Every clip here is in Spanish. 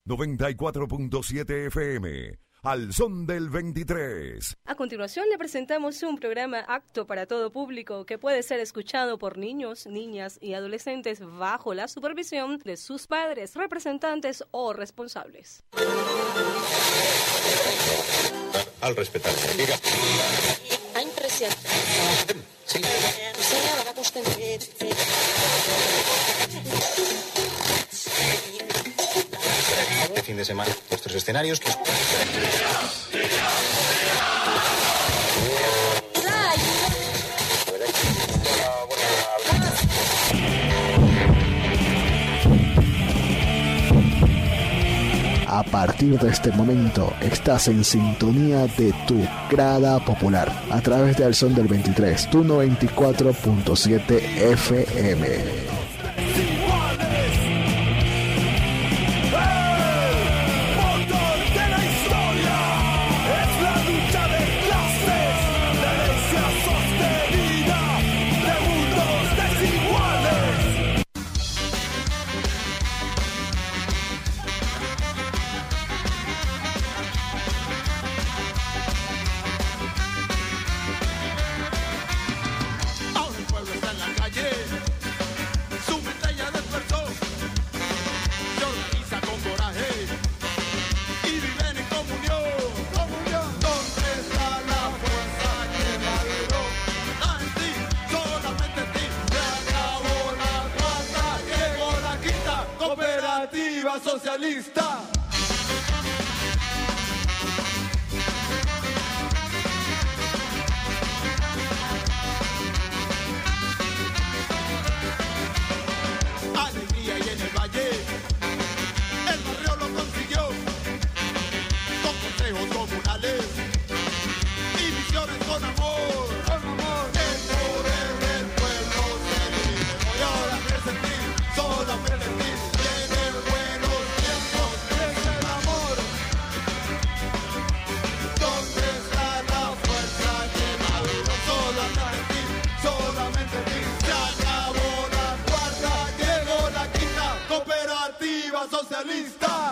94.7 FM. Al son del 23. A continuación le presentamos un programa apto para todo público que puede ser escuchado por niños, niñas y adolescentes bajo la supervisión de sus padres, representantes o responsables. Al respetar. Diga. Ha impresionado. Sí. Este fin de semana, vuestros escenarios. A partir de este momento estás en sintonía de tu grada popular a través de Al Son del 23, tu 94.7 FM. Socialista. Alegría y en el valle, el barrio lo consiguió, con consejos comunales y visiones con amor, el poder del pueblo se vive, voy ahora a presentir, solo a presentir. Socialista.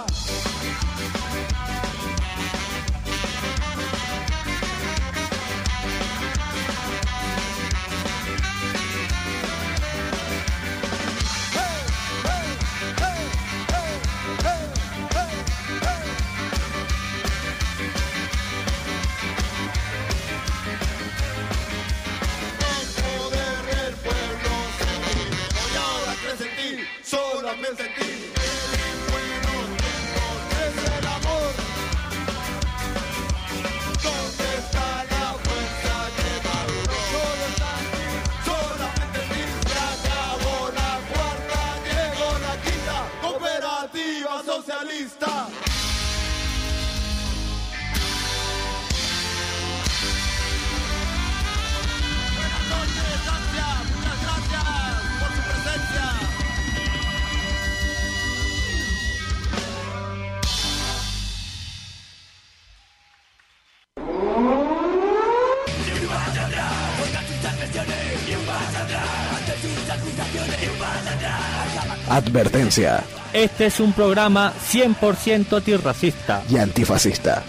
El poder del pueblo se vive, voy ahora a presentir, solo a presentir. Socialista. Buenas noches, gracias, muchas gracias por su presencia. Advertencia. Este es un programa 100% antirracista y antifascista.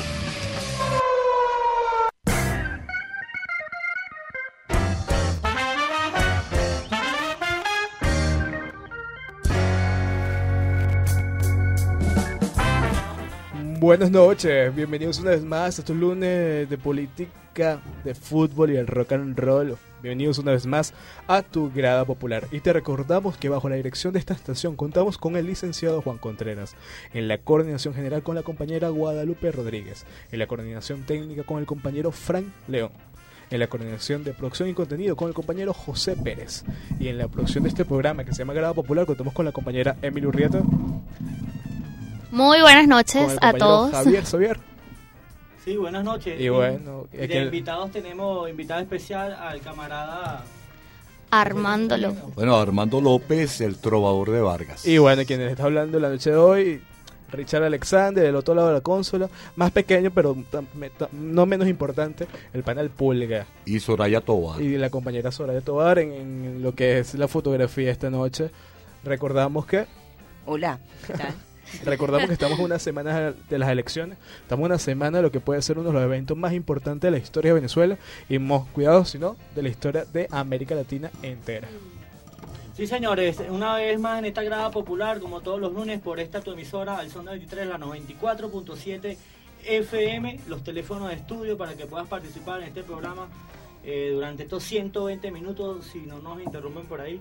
Buenas noches, bienvenidos una vez más a estos lunes de política, de fútbol y el rock and roll. Bienvenidos una vez más a tu grada popular. Y te recordamos que bajo la dirección de esta estación contamos con el licenciado Juan Contreras, en la coordinación general con la compañera Guadalupe Rodríguez, en la coordinación técnica con el compañero Frank León, en la coordinación de producción y contenido con el compañero José Pérez, y en la producción de este programa que se llama Grada Popular contamos con la compañera Emily Urrieta. Muy buenas noches a todos. Javier Sobier. Sí, buenas noches. Y bueno, de invitados tenemos invitado especial al camarada Armando López. Bueno, Armando López, el trovador de Vargas. Y bueno, quien les está hablando la noche de hoy, Richard Alexander, del otro lado de la consola, más pequeño pero no menos importante, el panel Pulga. Y Soraya Tobar. Y la compañera Soraya Tobar en lo que es la fotografía esta noche. Recordamos que... Hola, ¿qué tal? Recordamos que estamos en una semana de las elecciones, estamos en una semana de lo que puede ser uno de los eventos más importantes de la historia de Venezuela y cuidado si no, de la historia de América Latina entera. Sí, señores, una vez más en esta grada popular, como todos los lunes, por esta tu emisora, al son de 23, la 94.7 FM, los teléfonos de estudio para que puedas participar en este programa durante estos 120 minutos, si no nos interrumpen por ahí.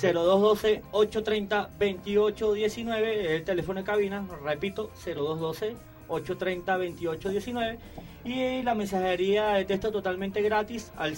0212-830-2819, el teléfono de cabina, repito, 0212-830-2819, y la mensajería de texto totalmente gratis al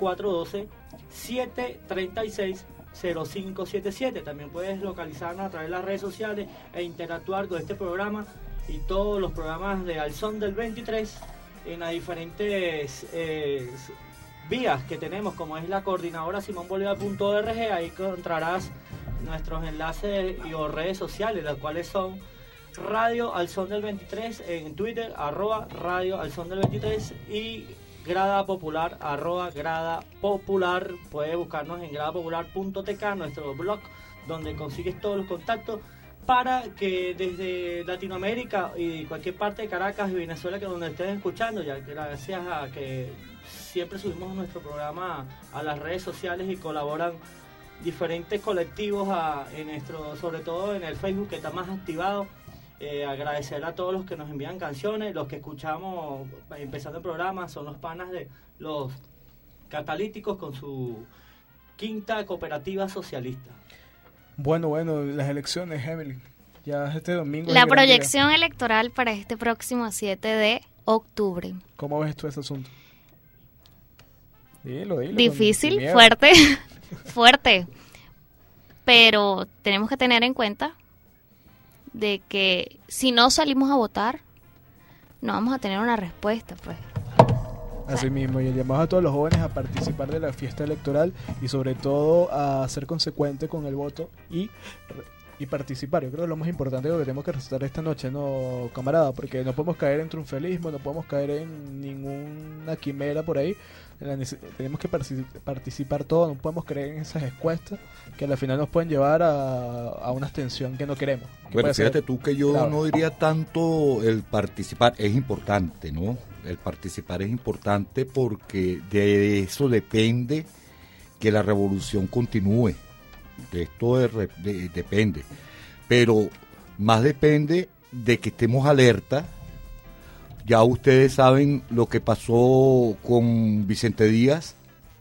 0412-736-0577. También puedes localizarnos a través de las redes sociales e interactuar con este programa y todos los programas de Al Son del 23 en las diferentes vías que tenemos, como es la coordinadora simonbolivar.org. Ahí encontrarás nuestros enlaces y o redes sociales, las cuales son Radio Al Son del 23 en Twitter, @Radio Al Son del 23, y Grada Popular, @Grada Popular. Puedes buscarnos en gradapopular.tk, nuestro blog, donde consigues todos los contactos para que desde Latinoamérica y cualquier parte de Caracas y Venezuela que donde estén escuchando, ya gracias a que siempre subimos nuestro programa a las redes sociales y colaboran diferentes colectivos en nuestro, sobre todo en el Facebook, que está más activado. Agradecer a todos los que nos envían canciones, los que escuchamos empezando el programa son los panas de los Catalíticos con su quinta cooperativa socialista. Bueno, las elecciones, Evelyn, ya este domingo. La proyección electoral para este próximo 7 de octubre. ¿Cómo ves tú ese asunto? Dilo. Difícil, fuerte, fuerte. Pero tenemos que tener en cuenta de que si no salimos a votar, no vamos a tener una respuesta, pues. Así mismo, y el llamado a todos los jóvenes a participar de la fiesta electoral y sobre todo a ser consecuente con el voto y participar. Yo creo que es lo más importante, lo que tenemos que resaltar esta noche, ¿no, camarada? Porque no podemos caer en triunfalismo, no podemos caer en ninguna quimera por ahí. Tenemos que participar todos, no podemos creer en esas encuestas que al final nos pueden llevar a una abstención que no queremos. Bueno, fíjate tú que yo no diría tanto el participar, es importante, ¿no? El participar es importante porque de eso depende que la revolución continúe. De esto depende. Pero más depende de que estemos alerta. Ya ustedes saben lo que pasó con Vicente Díaz.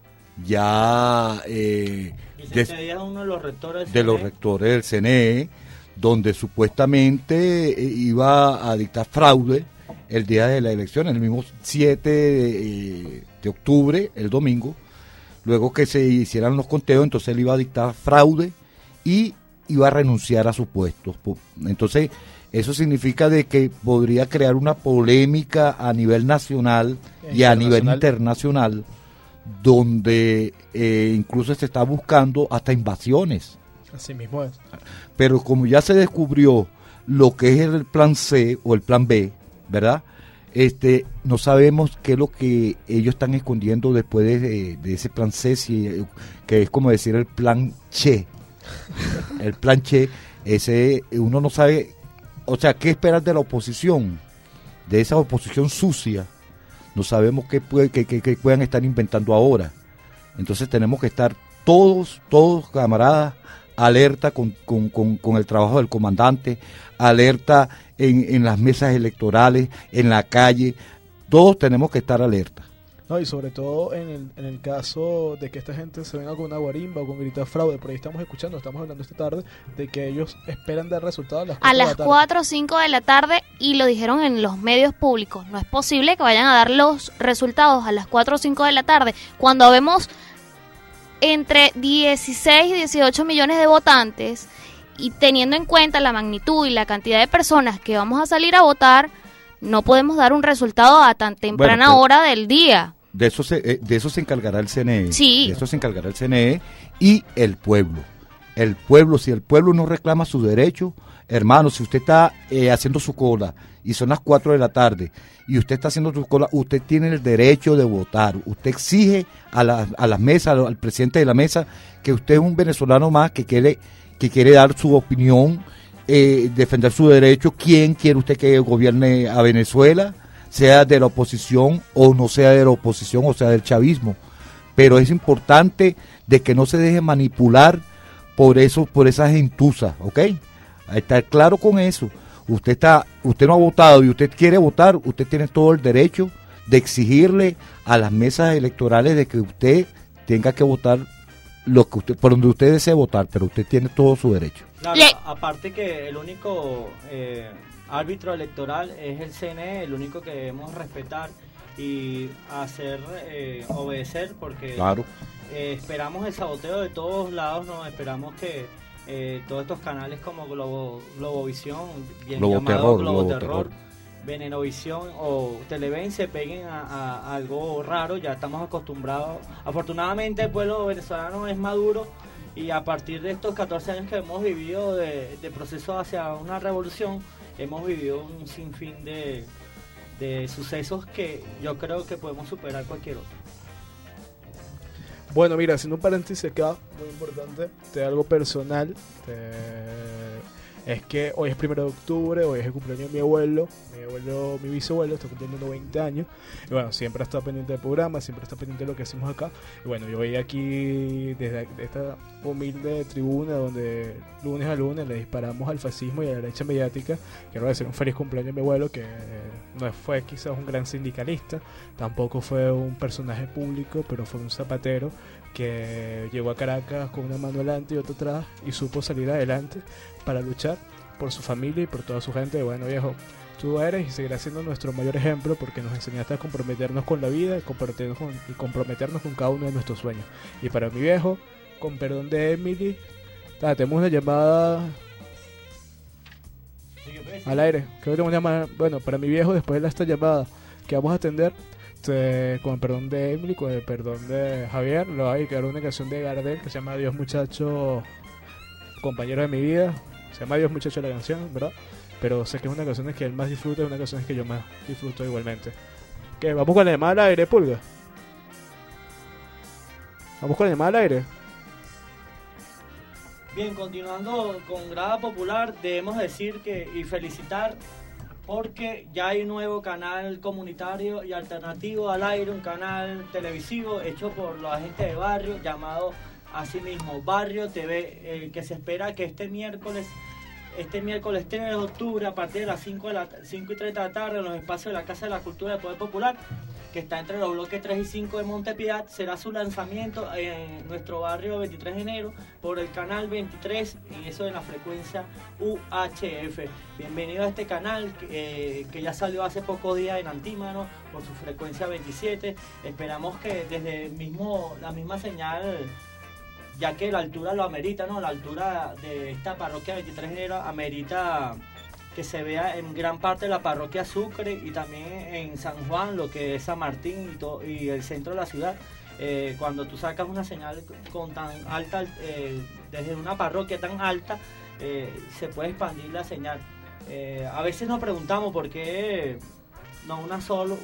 Ya Vicente Díaz es uno de los rectores del CNE, donde supuestamente iba a dictar fraude el día de la elección, el mismo 7 de octubre, el domingo. Luego que se hicieran los conteos, entonces él iba a dictar fraude y iba a renunciar a su puesto. Entonces, eso significa de que podría crear una polémica a nivel nacional y a nivel internacional, donde incluso se está buscando hasta invasiones. Así mismo es. Pero como ya se descubrió lo que es el plan C o el plan B, ¿verdad? No sabemos qué es lo que ellos están escondiendo después de ese plan C, que es como decir el plan Che. El plan Che, ese uno no sabe, o sea, qué esperar de la oposición, de esa oposición sucia. No sabemos qué puedan estar inventando ahora. Entonces tenemos que estar todos camaradas, alerta con el trabajo del comandante, alerta en las mesas electorales, en la calle. Todos tenemos que estar alerta. No, y sobre todo en el caso de que esta gente se venga con una guarimba o con gritar fraude. Por ahí estamos hablando esta tarde de que ellos esperan dar resultados a las 4 o 5 de la tarde, y lo dijeron en los medios públicos. No es posible que vayan a dar los resultados a las 4 o 5 de la tarde cuando vemos entre 16 y 18 millones de votantes, y teniendo en cuenta la magnitud y la cantidad de personas que vamos a salir a votar, no podemos dar un resultado a tan temprana hora del día. De eso se encargará el CNE. Sí. De eso se encargará el CNE y el pueblo. El pueblo, si el pueblo no reclama su derecho, hermano, si usted está haciendo su cola y son las 4 de la tarde y usted está haciendo su cola, usted tiene el derecho de votar. Usted exige a las mesas, al presidente de la mesa, que usted es un venezolano más que quiere dar su opinión defender su derecho. ¿Quién quiere usted que gobierne a Venezuela? Sea de la oposición o no sea de la oposición, o sea del chavismo. Pero es importante de que no se deje manipular por esa gentuza, ¿ok? Estar claro con eso. Usted no ha votado y usted quiere votar, usted tiene todo el derecho de exigirle a las mesas electorales de que usted tenga que votar por donde usted desee votar, pero usted tiene todo su derecho. Claro, aparte que el único árbitro electoral es el CNE, el único que debemos respetar y hacer obedecer, porque claro. Esperamos el saboteo de todos lados, no esperamos que todos estos canales como Globovisión, bien llamado Globoterror, Venenovisión o Televen se peguen a algo raro. Ya estamos acostumbrados. Afortunadamente el pueblo venezolano es maduro, y a partir de estos 14 años que hemos vivido de proceso hacia una revolución, hemos vivido un sinfín de sucesos que yo creo que podemos superar cualquier otro. Bueno, mira, haciendo un paréntesis acá, muy importante, de algo personal, es que hoy es 1 de octubre, hoy es el cumpleaños de mi abuelo, mi bisabuelo, está cumpliendo 90 años, y bueno, siempre está pendiente del programa, siempre está pendiente de lo que hacemos acá, y bueno, yo voy aquí desde esta humilde tribuna donde lunes a lunes le disparamos al fascismo y a la derecha mediática. Quiero decir un feliz cumpleaños a mi abuelo, que no fue quizás un gran sindicalista, tampoco fue un personaje público, pero fue un zapatero que llegó a Caracas con una mano adelante y otra atrás y supo salir adelante para luchar por su familia y por toda su gente. Bueno, viejo, tú eres y seguirás siendo nuestro mayor ejemplo, porque nos enseñaste a comprometernos con la vida y comprometernos con cada uno de nuestros sueños. Y para mi viejo, con perdón de Emily, tenemos una llamada al aire. Creo que tenemos una llamada. Bueno, para mi viejo, después de esta llamada que vamos a atender, con el perdón de Emily, con el perdón de Javier, le voy a dedicar una canción de Gardel que se llama Adiós muchacho, compañero de mi vida. Se llama Adiós muchacho la canción, ¿verdad? Pero sé que es una canción que él más disfruta, es una canción que yo más disfruto igualmente. ¿Qué? ¿Vamos con la llamada al aire, Pulga? ¿Vamos con la llamada al aire? Bien, continuando con Grada Popular, debemos decir y felicitar, porque ya hay un nuevo canal comunitario y alternativo al aire, un canal televisivo hecho por la gente de Barrio, llamado asimismo Barrio TV, que se espera que este miércoles 3 de octubre, a partir de las 5:30 de la tarde, en los espacios de la Casa de la Cultura del Poder Popular, que está entre los bloques 3 y 5 de Montepiedad, será su lanzamiento en nuestro barrio 23 de enero por el canal 23, y eso en la frecuencia UHF. Bienvenido a este canal que ya salió hace pocos días en Antímano por su frecuencia 27. Esperamos que desde la misma señal, ya que la altura lo amerita, ¿no? La altura de esta parroquia 23 de enero amerita que se vea en gran parte de la parroquia Sucre y también en San Juan, lo que es San Martín y el centro de la ciudad. Cuando tú sacas una señal con tan alta, desde una parroquia tan alta, se puede expandir la señal. A veces nos preguntamos por qué no un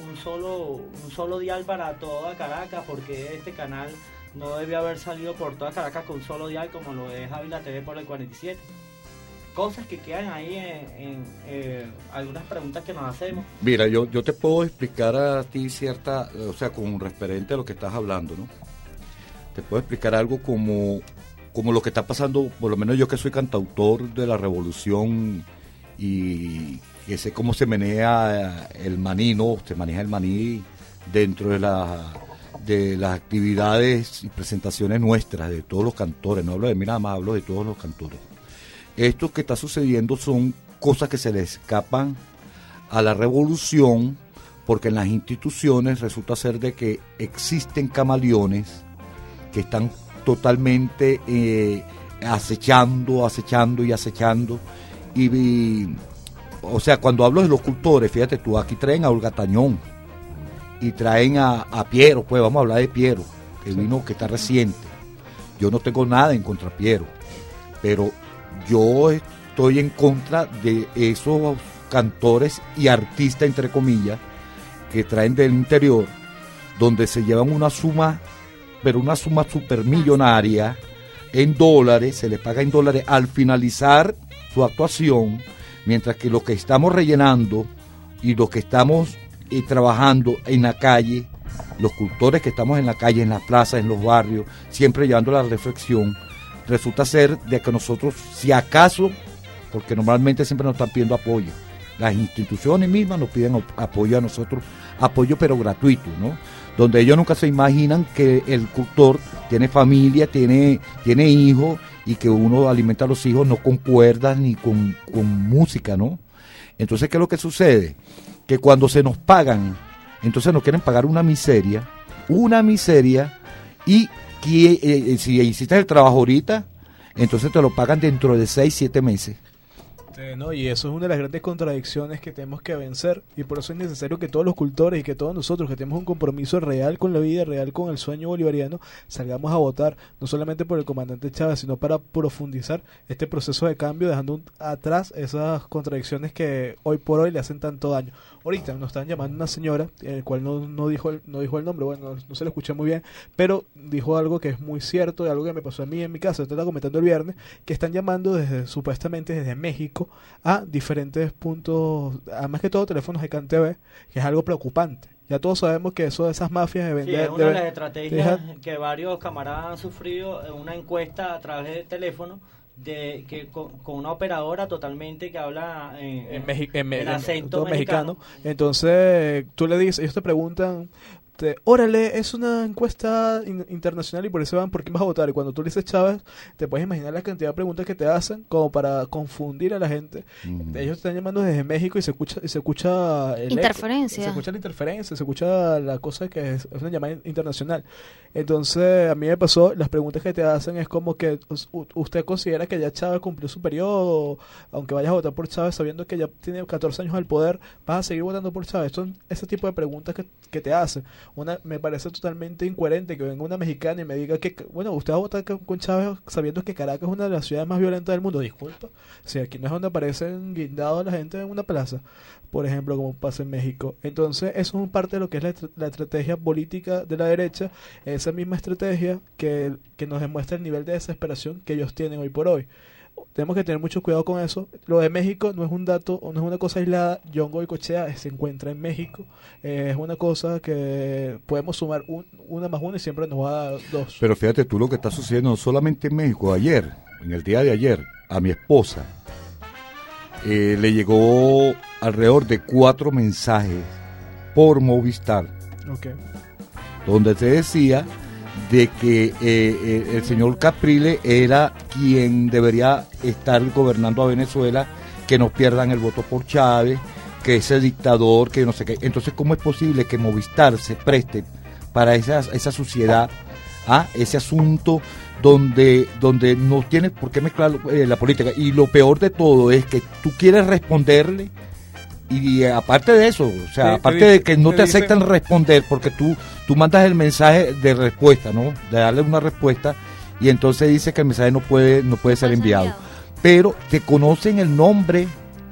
solo dial para toda Caracas, porque este canal no debe haber salido por toda Caracas con un solo dial como lo es Ávila TV por el 47. Cosas que quedan ahí en algunas preguntas que nos hacemos. Mira, yo te puedo explicar a ti con referente a lo que estás hablando, ¿no? Te puedo explicar algo como lo que está pasando, por lo menos yo que soy cantautor de la revolución y que sé cómo se maneja el maní, ¿no? Se maneja el maní dentro de las actividades y presentaciones nuestras, de todos los cantores. No hablo de mí nada más, hablo de todos los cantores. Esto que está sucediendo son cosas que se le escapan a la revolución, porque en las instituciones resulta ser de que existen camaleones que están totalmente acechando. O sea, cuando hablo de los cultores, fíjate tú, aquí traen a Olga Tañón y traen a Piero, pues vamos a hablar de Piero, que vino, que está reciente. Yo no tengo nada en contra de Piero, pero yo estoy en contra de esos cantores y artistas, entre comillas, que traen del interior, donde se llevan una suma supermillonaria en dólares, se les paga en dólares. Al finalizar su actuación, mientras que los que estamos rellenando y los que estamos trabajando en la calle, los cultores que estamos en la calle, en las plazas, en los barrios, siempre llevando la reflexión, resulta ser de que nosotros, si acaso, porque normalmente siempre nos están pidiendo apoyo, las instituciones mismas nos piden apoyo a nosotros, apoyo pero gratuito, ¿no? Donde ellos nunca se imaginan que el cultor tiene familia, tiene hijos, y que uno alimenta a los hijos no con cuerdas ni con música, ¿no? Entonces, ¿qué es lo que sucede? Que cuando se nos pagan, entonces nos quieren pagar una miseria, y que, si hiciste el trabajo ahorita, entonces te lo pagan dentro de 6-7 meses. ¿No? Y eso es una de las grandes contradicciones que tenemos que vencer, y por eso es necesario que todos los cultores y que todos nosotros que tenemos un compromiso real con la vida, real con el sueño bolivariano, salgamos a votar, no solamente por el comandante Chávez, sino para profundizar este proceso de cambio, dejando atrás esas contradicciones que hoy por hoy le hacen tanto daño. Ahorita nos están llamando una señora, el cual no dijo el nombre, bueno, no se lo escuché muy bien, pero dijo algo que es muy cierto, y algo que me pasó a mí en mi casa, te estaba comentando el viernes, que están llamando supuestamente desde México a diferentes puntos, además que todo teléfonos de CanTV, que es algo preocupante. Ya todos sabemos que esas mafias de vender... Sí, es una de las estrategias que varios camaradas han sufrido en una encuesta a través de teléfono, con una operadora totalmente que habla en acento mexicano. Entonces tú le dices, ellos te preguntan, órale, es una encuesta internacional y por eso van, ¿por qué vas a votar? Y cuando tú le dices Chávez, te puedes imaginar la cantidad de preguntas que te hacen como para confundir a la gente. Ellos te están llamando desde México y se escucha interferencia. Se escucha la interferencia, se escucha la cosa que es una llamada internacional. Entonces, a mí me pasó, las preguntas que te hacen es como que usted considera que ya Chávez cumplió su periodo, aunque vayas a votar por Chávez sabiendo que ya tiene 14 años al poder, vas a seguir votando por Chávez. Son ese tipo de preguntas que te hacen. Me parece totalmente incoherente que venga una mexicana y me diga que, bueno, usted va a votar con Chávez sabiendo que Caracas es una de las ciudades más violentas del mundo. Disculpa, si aquí no es donde aparecen guindados la gente en una plaza, por ejemplo, como pasa en México. Entonces, eso es parte de lo que es la estrategia política de la derecha, esa misma estrategia que nos demuestra el nivel de desesperación que ellos tienen hoy por hoy. Tenemos que tener mucho cuidado con eso. Lo de México no es un dato, no es una cosa aislada. John Goycochea se encuentra en México. Es una cosa que podemos sumar una más una y siempre nos va a dar dos. Pero fíjate tú lo que está sucediendo no solamente en México. Ayer, en el día de ayer, a mi esposa le llegó alrededor de 4 mensajes por Movistar, donde se decía de que el señor Capriles era quien debería estar gobernando a Venezuela, que no pierdan el voto por Chávez, que ese dictador, que no sé qué. Entonces, ¿cómo es posible que Movistar se preste para esa suciedad, ese asunto donde no tienes por qué mezclar la política? Y lo peor de todo es que tú quieres responderle, y aparte de eso, o sea, aparte de que no te aceptan responder, porque tú mandas el mensaje de respuesta, ¿no? De darle una respuesta, y entonces dice que el mensaje no puede ser enviado. Pero te conocen el nombre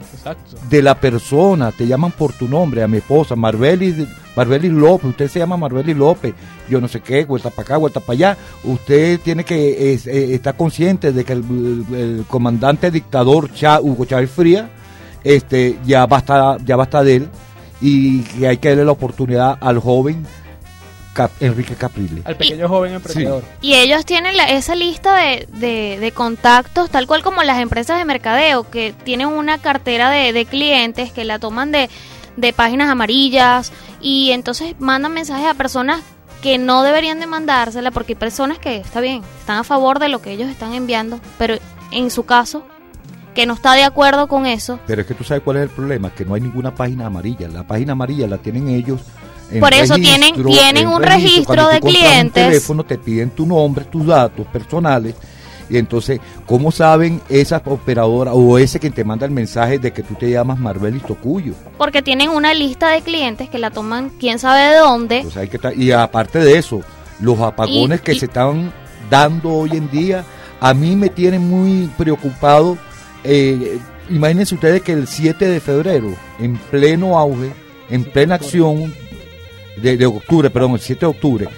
de la persona, te llaman por tu nombre. A mi esposa, Marbeli López, usted se llama Marbeli López, yo no sé qué, vuelta para acá, vuelta para allá. Usted tiene que estar consciente de que el comandante dictador Hugo Chávez Frías ya basta de él, y que hay que darle la oportunidad al joven Enrique Capriles, al pequeño joven emprendedor. Sí. Y ellos tienen esa lista de contactos, tal cual como las empresas de mercadeo, que tienen una cartera de clientes que la toman de páginas amarillas, y entonces mandan mensajes a personas que no deberían de mandársela, porque hay personas que, está bien, están a favor de lo que ellos están enviando, pero en su caso, que no está de acuerdo con eso. Pero es que tú sabes cuál es el problema, que no hay ninguna página amarilla. La página amarilla la tienen ellos. Por eso tienen un registro de clientes. Un teléfono, te piden tu nombre, tus datos personales, y entonces, ¿cómo saben esas operadoras o ese que te manda el mensaje de que tú te llamas Marbeli Tocuyo? Porque tienen una lista de clientes que la toman quién sabe de dónde. Pues y aparte de eso, los apagones que se están dando hoy en día, a mí me tienen muy preocupado. Imagínense ustedes que el 7 de febrero, en pleno auge, en plena acción de octubre, perdón, el 7 de octubre,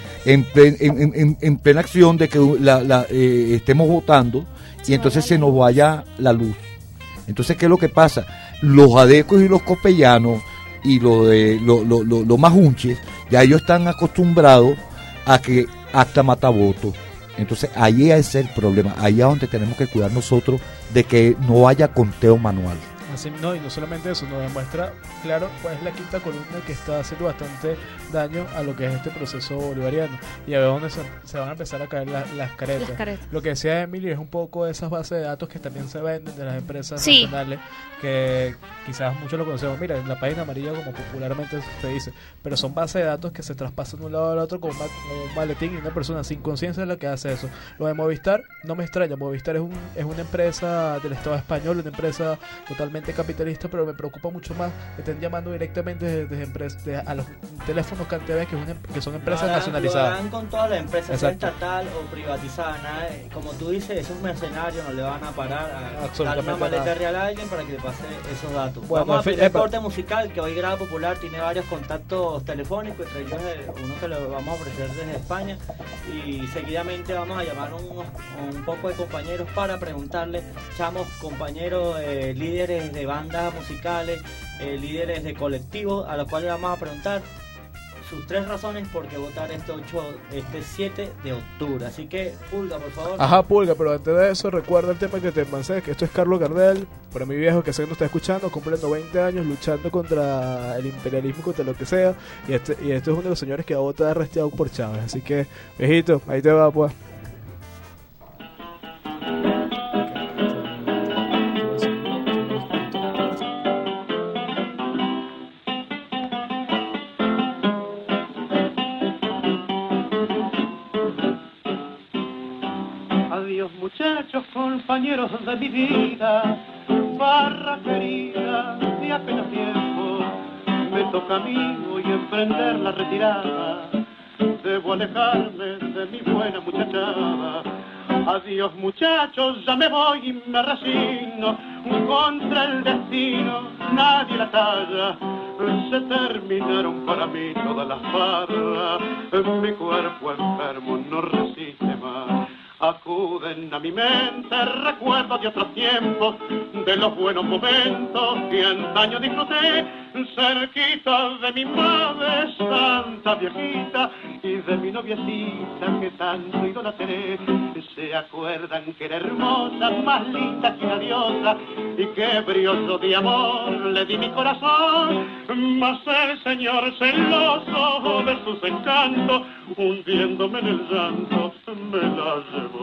en plena acción de que estemos votando, y entonces se nos vaya la luz. Entonces, ¿qué es lo que pasa? Los adecos y los copellanos y los majunches, ya ellos están acostumbrados a que acta mata voto. Entonces, ahí es el problema, ahí es donde tenemos que cuidar nosotros de que no haya conteo manual. Así, no, y no solamente eso, nos demuestra, claro, cuál es la quinta columna que está haciendo bastante daño a lo que es este proceso bolivariano. Y a ver dónde se van a empezar a caer las caretas. Lo que decía Emilio es un poco de esas bases de datos que también se venden de las empresas nacionales, que quizás muchos lo conocemos, mira, en la página amarilla como popularmente se dice, pero son bases de datos que se traspasan de un lado al otro como un maletín, y una persona sin conciencia es la que hace eso. Lo de Movistar no me extraña, Movistar es una empresa del Estado español, una empresa totalmente capitalista, pero me preocupa mucho más que estén llamando directamente desde a los teléfonos CanTV, que son empresas nacionalizadas. Lo harán con todas las empresas, sea estatal o privatizada, nada, como tú dices, esos mercenarios no le van a parar a dar una maleta real a alguien para que le pase esos datos. Bueno, vamos a pedir el corte musical, que hoy Grada Popular tiene varios contactos telefónicos, entre ellos uno que lo vamos a ofrecer desde España, y seguidamente vamos a llamar un poco de compañeros para preguntarle, chamos, compañeros líderes de bandas musicales, líderes de colectivos, a los cuales vamos a preguntar sus 3 razones por qué votar este 7 de octubre. Así que, Pulga, por favor. Ajá, Pulga, pero antes de eso, recuerda el tema que te pasé, que esto es Carlos Gardel, para mi viejo que sé que nos está escuchando, cumple 90 años luchando contra el imperialismo, contra lo que sea, y este es uno de los señores que va a votar arrestado por Chávez. Así que, viejito, ahí te va, pues. Muchachos, compañeros de mi vida, barra querida de aquellos tiempos, me toca a mí hoy emprender la retirada, debo alejarme de mi buena muchachada. Adiós muchachos, ya me voy y me resigno, contra el destino nadie la talla, se terminaron para mí todas las barras, mi cuerpo enfermo no resiste más. Acuden a mi mente recuerdos de otros tiempos, de los buenos momentos que antaño disfruté, cerquita de mi madre santa viejita y de mi noviecita que tanto idolatré. Se acuerdan que era hermosa, más linda que una diosa, y que brioso de amor le di mi corazón, mas el señor celoso de sus encantos, hundiéndome en el llanto, me la llevó.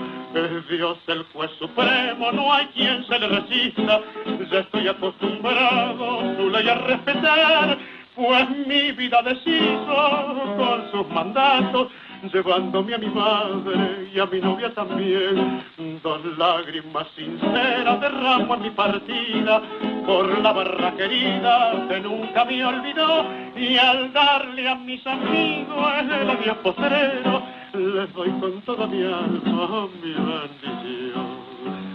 Es Dios el juez supremo, no hay quien se le resista, ya estoy acostumbrado su ley a respetar, pues mi vida deshizo con sus mandatos, llevándome a mi madre y a mi novia también. 2 lágrimas sinceras derramo en mi partida por la barra querida que nunca me olvidó, y al darle a mis amigos el adiós postrero, les doy con toda mi alma mi bendición.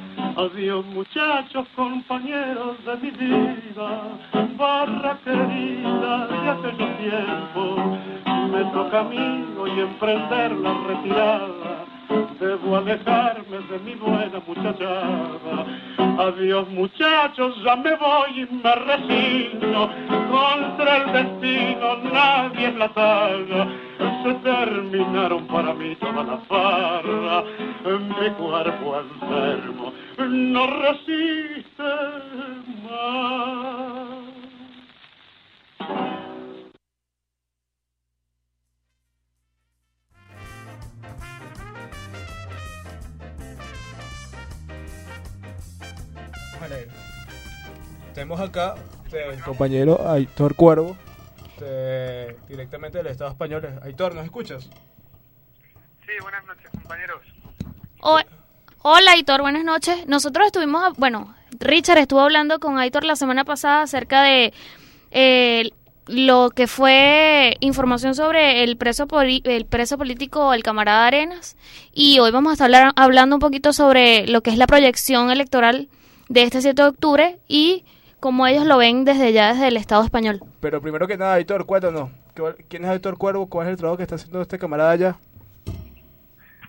Adiós muchachos, compañeros de mi vida, barra querida de aquellos tiempos, me toca a mí hoy emprender la retirada, debo alejarme de mi buena muchachada. Adiós muchachos, ya me voy y me resigno, contra el destino nadie es la talla, se terminaron para mí todas las farras, mi cuerpo enfermo no resiste más. Tenemos acá el compañero Aitor Cuervo, directamente del Estado español. Aitor, ¿nos escuchas? Sí, buenas noches, compañeros. Hola, Aitor, buenas noches. Nosotros estuvimos, Richard estuvo hablando con Aitor la semana pasada acerca de lo que fue información sobre el preso político, el camarada Arenas, y hoy vamos a estar hablando un poquito sobre lo que es la proyección electoral de este 7 de octubre y cómo ellos lo ven desde el Estado español. Pero primero que nada, Aitor, cuéntanos, ¿quién es Aitor Cuervo? ¿Cuál es el trabajo que está haciendo este camarada allá?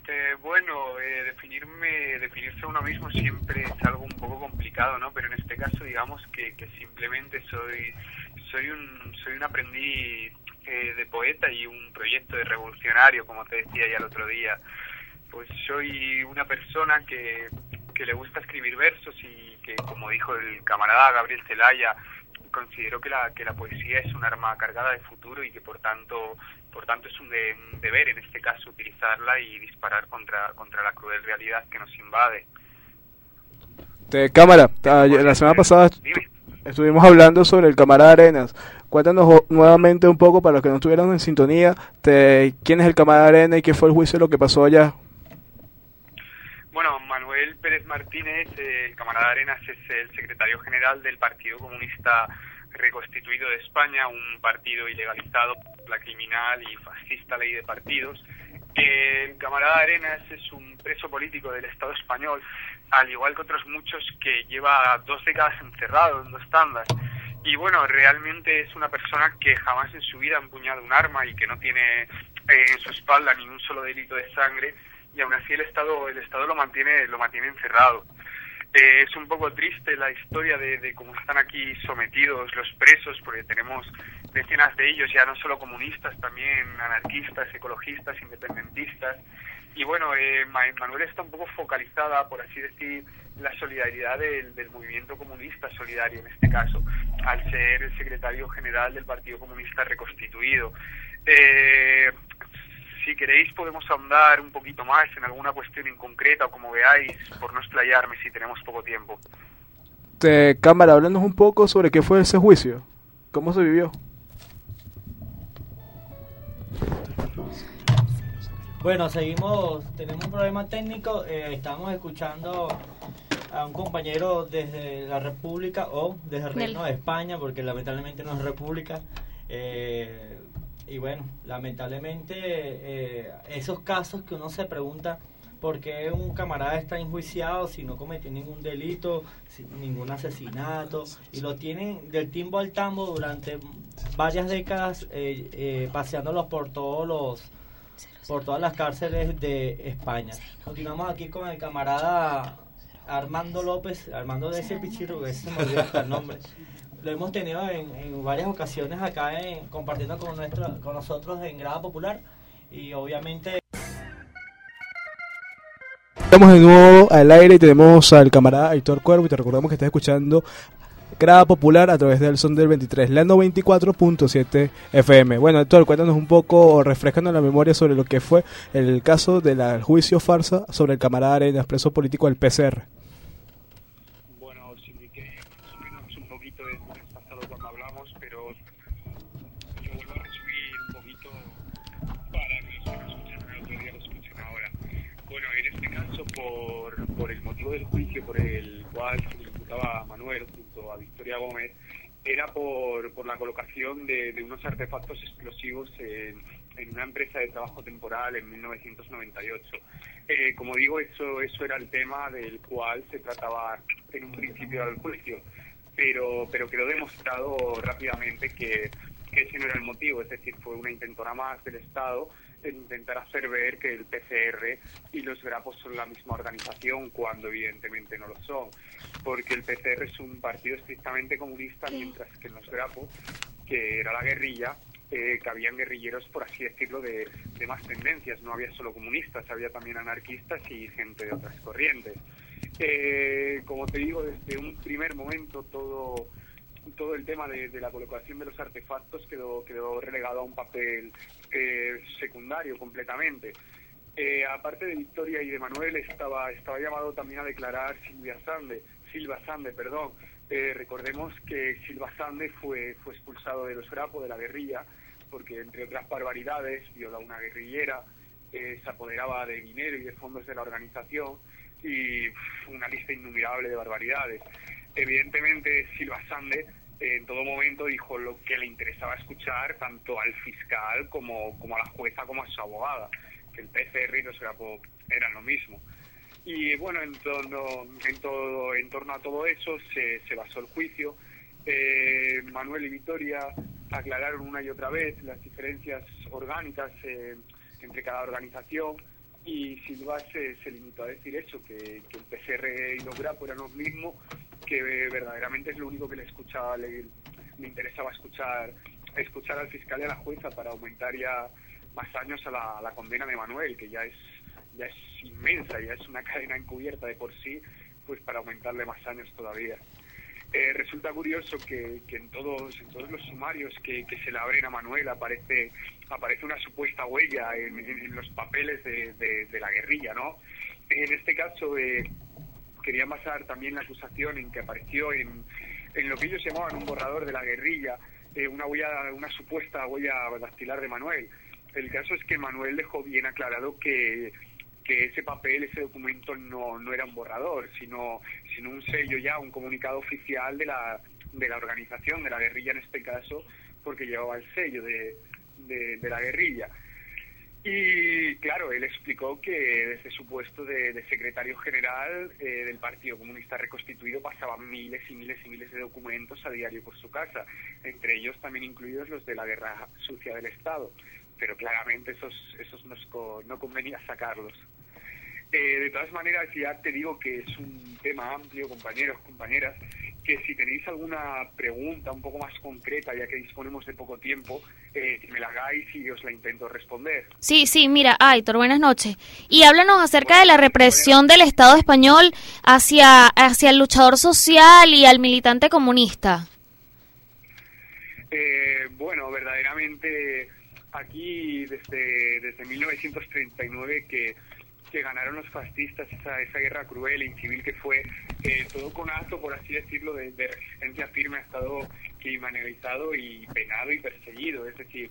Definirse a uno mismo siempre es algo un poco complicado, ¿no? Pero en este caso, digamos que simplemente soy un aprendiz de poeta y un proyecto de revolucionario, como te decía ya el otro día. Pues soy una persona que le gusta escribir versos y que, como dijo el camarada Gabriel Celaya, considero que la poesía es un arma cargada de futuro y que por tanto es un deber en este caso utilizarla y disparar contra la cruel realidad que nos invade. Cámara, la semana pasada estuvimos hablando sobre el camarada Arenas. Cuéntanos nuevamente un poco, para los que no estuvieron en sintonía, quién es el camarada Arenas y qué fue el juicio de lo que pasó allá. Bueno, Manuel Pérez Martínez, el camarada Arenas, es el secretario general del Partido Comunista Reconstituido de España, un partido ilegalizado por la criminal y fascista ley de partidos. El camarada Arenas es un preso político del Estado español, al igual que otros muchos, que lleva 2 décadas encerrado en 2 tandas. Y bueno, realmente es una persona que jamás en su vida ha empuñado un arma y que no tiene en su espalda ni un solo delito de sangre, y aún así el Estado lo mantiene encerrado. Es un poco triste la historia de cómo están aquí sometidos los presos, porque tenemos decenas de ellos, ya no solo comunistas, también anarquistas, ecologistas, independentistas. Y bueno, Manuel está un poco focalizada, por así decir, la solidaridad del movimiento comunista solidario en este caso, al ser el secretario general del Partido Comunista Reconstituido. Si queréis podemos ahondar un poquito más en alguna cuestión en concreta, o como veáis, por no explayarme si tenemos poco tiempo. Cámara, háblanos un poco sobre qué fue ese juicio, cómo se vivió. Bueno, tenemos un problema técnico, estamos escuchando a un compañero desde la República, o desde el Reino de España, porque lamentablemente no es República, y bueno, lamentablemente esos casos que uno se pregunta por qué un camarada está enjuiciado si no cometió ningún delito, ningún asesinato, y lo tienen del timbo al tambo durante varias décadas, paseándolos por todas las cárceles de España. Continuamos aquí con el camarada Armando López, Armando de ese Pichirro, que se me olvidó hasta el nombre. Lo hemos tenido en varias ocasiones acá compartiendo con nosotros en Grada Popular, y obviamente estamos de nuevo al aire y tenemos al camarada Héctor Cuervo, y te recordamos que estás escuchando Grada Popular a través del Son del 23, la 94.7 FM. Bueno, Héctor, cuéntanos un poco, o refrescanos la memoria sobre lo que fue el caso del juicio farsa sobre el camarada Arenas, preso político del PCR. Bueno, sí que más o menos un poquito de lo que ha pasado cuando hablamos, pero yo vuelvo a resumir un poquito para que los que no escucharon el otro día lo escuchen ahora. Bueno, en este caso, por el motivo del juicio por el cual se le imputaba a Manuel junto a Victoria Gómez, era por la colocación de unos artefactos explosivos en una empresa de trabajo temporal en 1998. Como digo, eso era el tema del cual se trataba en un principio del juicio, pero quedó demostrado rápidamente que ese no era el motivo, es decir, fue una intentona más del Estado en intentar hacer ver que el PCR y los grapos son la misma organización, cuando evidentemente no lo son, porque el PCR es un partido estrictamente comunista, mientras que en los grapos, que era la guerrilla, que habían guerrilleros, por así decirlo, de más tendencias. No había solo comunistas, había también anarquistas y gente de otras corrientes. Como te digo, desde un primer momento todo el tema de la colocación de los artefactos quedó relegado a un papel secundario completamente. Aparte de Victoria y de Manuel, estaba llamado también a declarar Silva Sande. Recordemos que Silva Sande fue expulsado de los grapos, de la guerrilla, porque entre otras barbaridades violó a una guerrillera, se apoderaba de dinero y de fondos de la organización, y una lista innumerable de barbaridades. Evidentemente Silva Sande en todo momento dijo lo que le interesaba escuchar, tanto al fiscal como a la jueza como a su abogada, que el PCR y los grapos eran lo mismo. Y bueno, en torno a todo eso se basó el juicio. Manuel y Victoria aclararon una y otra vez las diferencias orgánicas entre cada organización, y Silva se limitó a decir eso, que el PCR y los grapos eran los mismos, que verdaderamente es lo único que le interesaba escuchar al fiscal y a la jueza para aumentar ya más años a la condena de Manuel, que ya es inmensa, ya es una cadena encubierta de por sí, pues para aumentarle más años todavía. Resulta curioso que en todos los sumarios que se le abren a Manuel aparece una supuesta huella en los papeles de la guerrilla, ¿no? En este caso querían basar también la acusación en que apareció en lo que ellos llamaban un borrador de la guerrilla, una supuesta huella dactilar de Manuel. El caso es que Manuel dejó bien aclarado que ese papel, ese documento no era un borrador, sino un sello ya, un comunicado oficial de la organización, de la guerrilla en este caso, porque llevaba el sello de la guerrilla. Y claro, él explicó que desde su puesto de secretario general del Partido Comunista Reconstituido pasaban miles y miles y miles de documentos a diario por su casa, entre ellos también incluidos los de la guerra sucia del Estado, pero claramente esos no convenía sacarlos. De todas maneras, ya te digo que es un tema amplio, compañeros, compañeras, que si tenéis alguna pregunta un poco más concreta, ya que disponemos de poco tiempo, que me la hagáis y os la intento responder. Sí, mira, Aitor, buenas noches. Y háblanos acerca de la represión del Estado español hacia el luchador social y al militante comunista. Bueno, verdaderamente aquí desde 1939 que ganaron los fascistas esa guerra cruel e incivil que fue, todo con acto, por así decirlo, de resistencia firme, ha estado criminalizado y penado y perseguido. Es decir,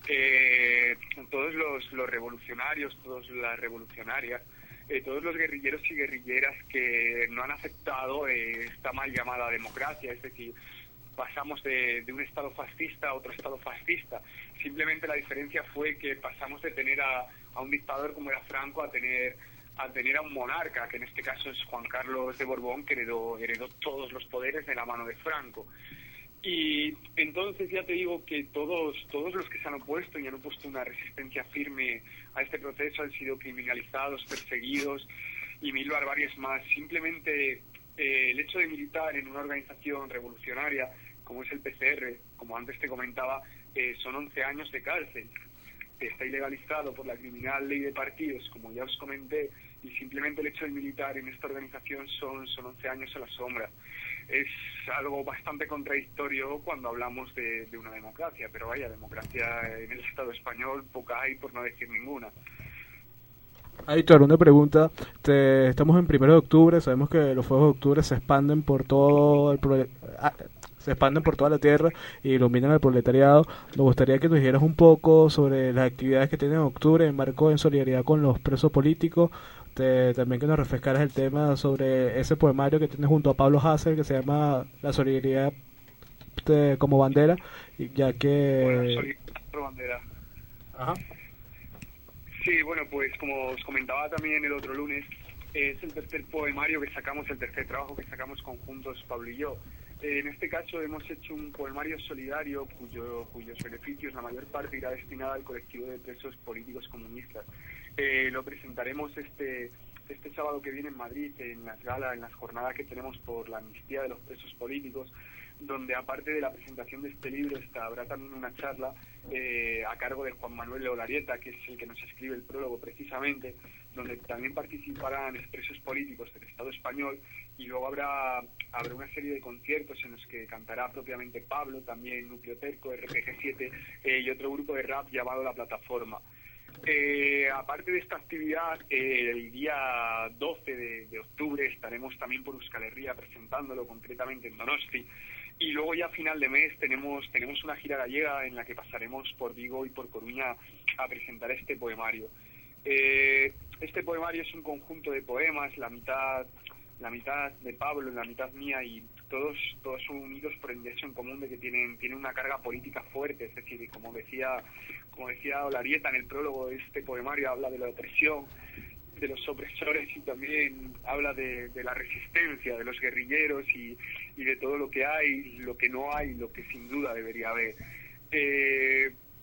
todos los revolucionarios, todas las revolucionarias, todos los guerrilleros y guerrilleras que no han aceptado esta mal llamada democracia, es decir, pasamos de un Estado fascista a otro Estado fascista. Simplemente la diferencia fue que pasamos de tener a un dictador como era Franco a tener a un monarca, que en este caso es Juan Carlos de Borbón, que heredó todos los poderes de la mano de Franco. Y entonces ya te digo que todos los que se han opuesto y han opuesto una resistencia firme a este proceso han sido criminalizados, perseguidos y mil barbaries más. Simplemente el hecho de militar en una organización revolucionaria como es el PCR, como antes te comentaba, son 11 años de cárcel. Está ilegalizado por la criminal ley de partidos, como ya os comenté, y simplemente el hecho de militar en esta organización son 11 años a la sombra. Es algo bastante contradictorio cuando hablamos de una democracia, pero vaya, democracia en el Estado español poca hay, por no decir ninguna. Aitor, una pregunta. Estamos en 1 de octubre, sabemos que los fuegos de octubre se expanden por todo se expanden por toda la tierra y iluminan al proletariado. Nos gustaría que nos dijeras un poco sobre las actividades que tienen en octubre en marco en solidaridad con los presos políticos. También que nos refrescaras el tema sobre ese poemario que tienes junto a Pablo Hasél que se llama La solidaridad como bandera, ya que... Bueno, solidaridad como bandera. Ajá. Sí, bueno, pues como os comentaba también el otro lunes, es el tercer poemario que sacamos, el tercer trabajo que sacamos conjuntos Pablo y yo. En este caso hemos hecho un poemario solidario cuyos beneficios, la mayor parte, irá destinada al colectivo de presos políticos comunistas. Lo presentaremos este sábado que viene en Madrid, en las jornadas que tenemos por la amnistía de los presos políticos, donde aparte de la presentación de este libro habrá también una charla a cargo de Juan Manuel Olarieta, que es el que nos escribe el prólogo precisamente, donde también participarán presos políticos del Estado español, y luego habrá una serie de conciertos en los que cantará propiamente Pablo, también Núcleo Terco, RPG7 y otro grupo de rap llamado La Plataforma. Aparte de esta actividad, el día 12 de octubre estaremos también por Euskal Herria presentándolo, concretamente en Donosti, y luego ya a final de mes tenemos una gira gallega en la que pasaremos por Vigo y por Coruña a presentar este poemario. Este poemario es un conjunto de poemas, la mitad de Pablo, la mitad mía, y todos son unidos por el hecho en común de que tienen una carga política fuerte. Es decir, como decía Olarieta en el prólogo de este poemario, habla de la opresión, de los opresores, y también habla de la resistencia, de los guerrilleros y de todo lo que hay, lo que no hay, lo que sin duda debería haber.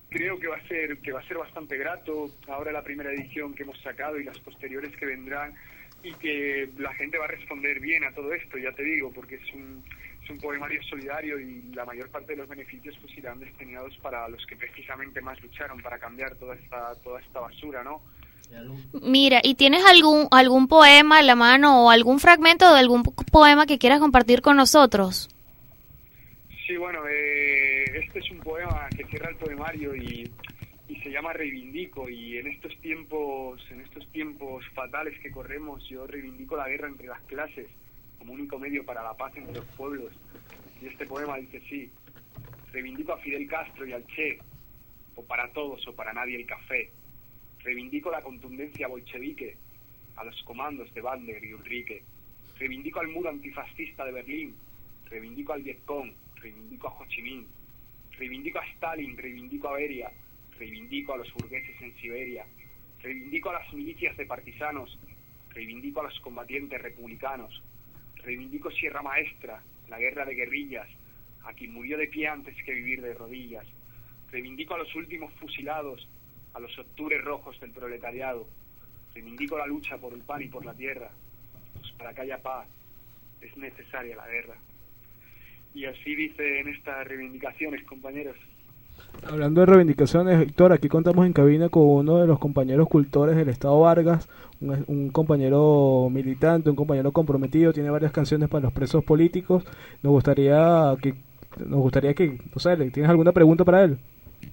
creo que va a ser bastante grato ahora la primera edición que hemos sacado y las posteriores que vendrán, y que la gente va a responder bien a todo esto, ya te digo, porque es un poemario solidario y la mayor parte de los beneficios pues irán destinados para los que precisamente más lucharon para cambiar toda esta basura, ¿no? Mira, ¿y tienes algún poema a la mano o algún fragmento de algún poema que quieras compartir con nosotros? Sí, bueno, este es un poema que cierra el poemario y se llama Reivindico, y en estos tiempos fatales que corremos, yo reivindico la guerra entre las clases como único medio para la paz entre los pueblos. Y este poema dice así: reivindico a Fidel Castro y al Che, o para todos o para nadie el café. Reivindico la contundencia bolchevique, a los comandos de Bander y Ulrike. Reivindico al muro antifascista de Berlín, reivindico al Vietcong, reivindico a Ho Chi Minh. Reivindico a Stalin, reivindico a Beria, reivindico a los burgueses en Siberia. Reivindico a las milicias de partisanos, reivindico a los combatientes republicanos. Reivindico Sierra Maestra, la guerra de guerrillas, a quien murió de pie antes que vivir de rodillas. Reivindico a los últimos fusilados, a los octubres rojos del proletariado. Reivindico la lucha por el pan y por la tierra, pues para que haya paz es necesaria la guerra. Y así dice en estas reivindicaciones, compañeros. Hablando de reivindicaciones, Héctor, aquí contamos en cabina con uno de los compañeros cultores del Estado Vargas, un compañero militante, un compañero comprometido, tiene varias canciones para los presos políticos. Nos gustaría que, no sé, ¿tienes alguna pregunta para él?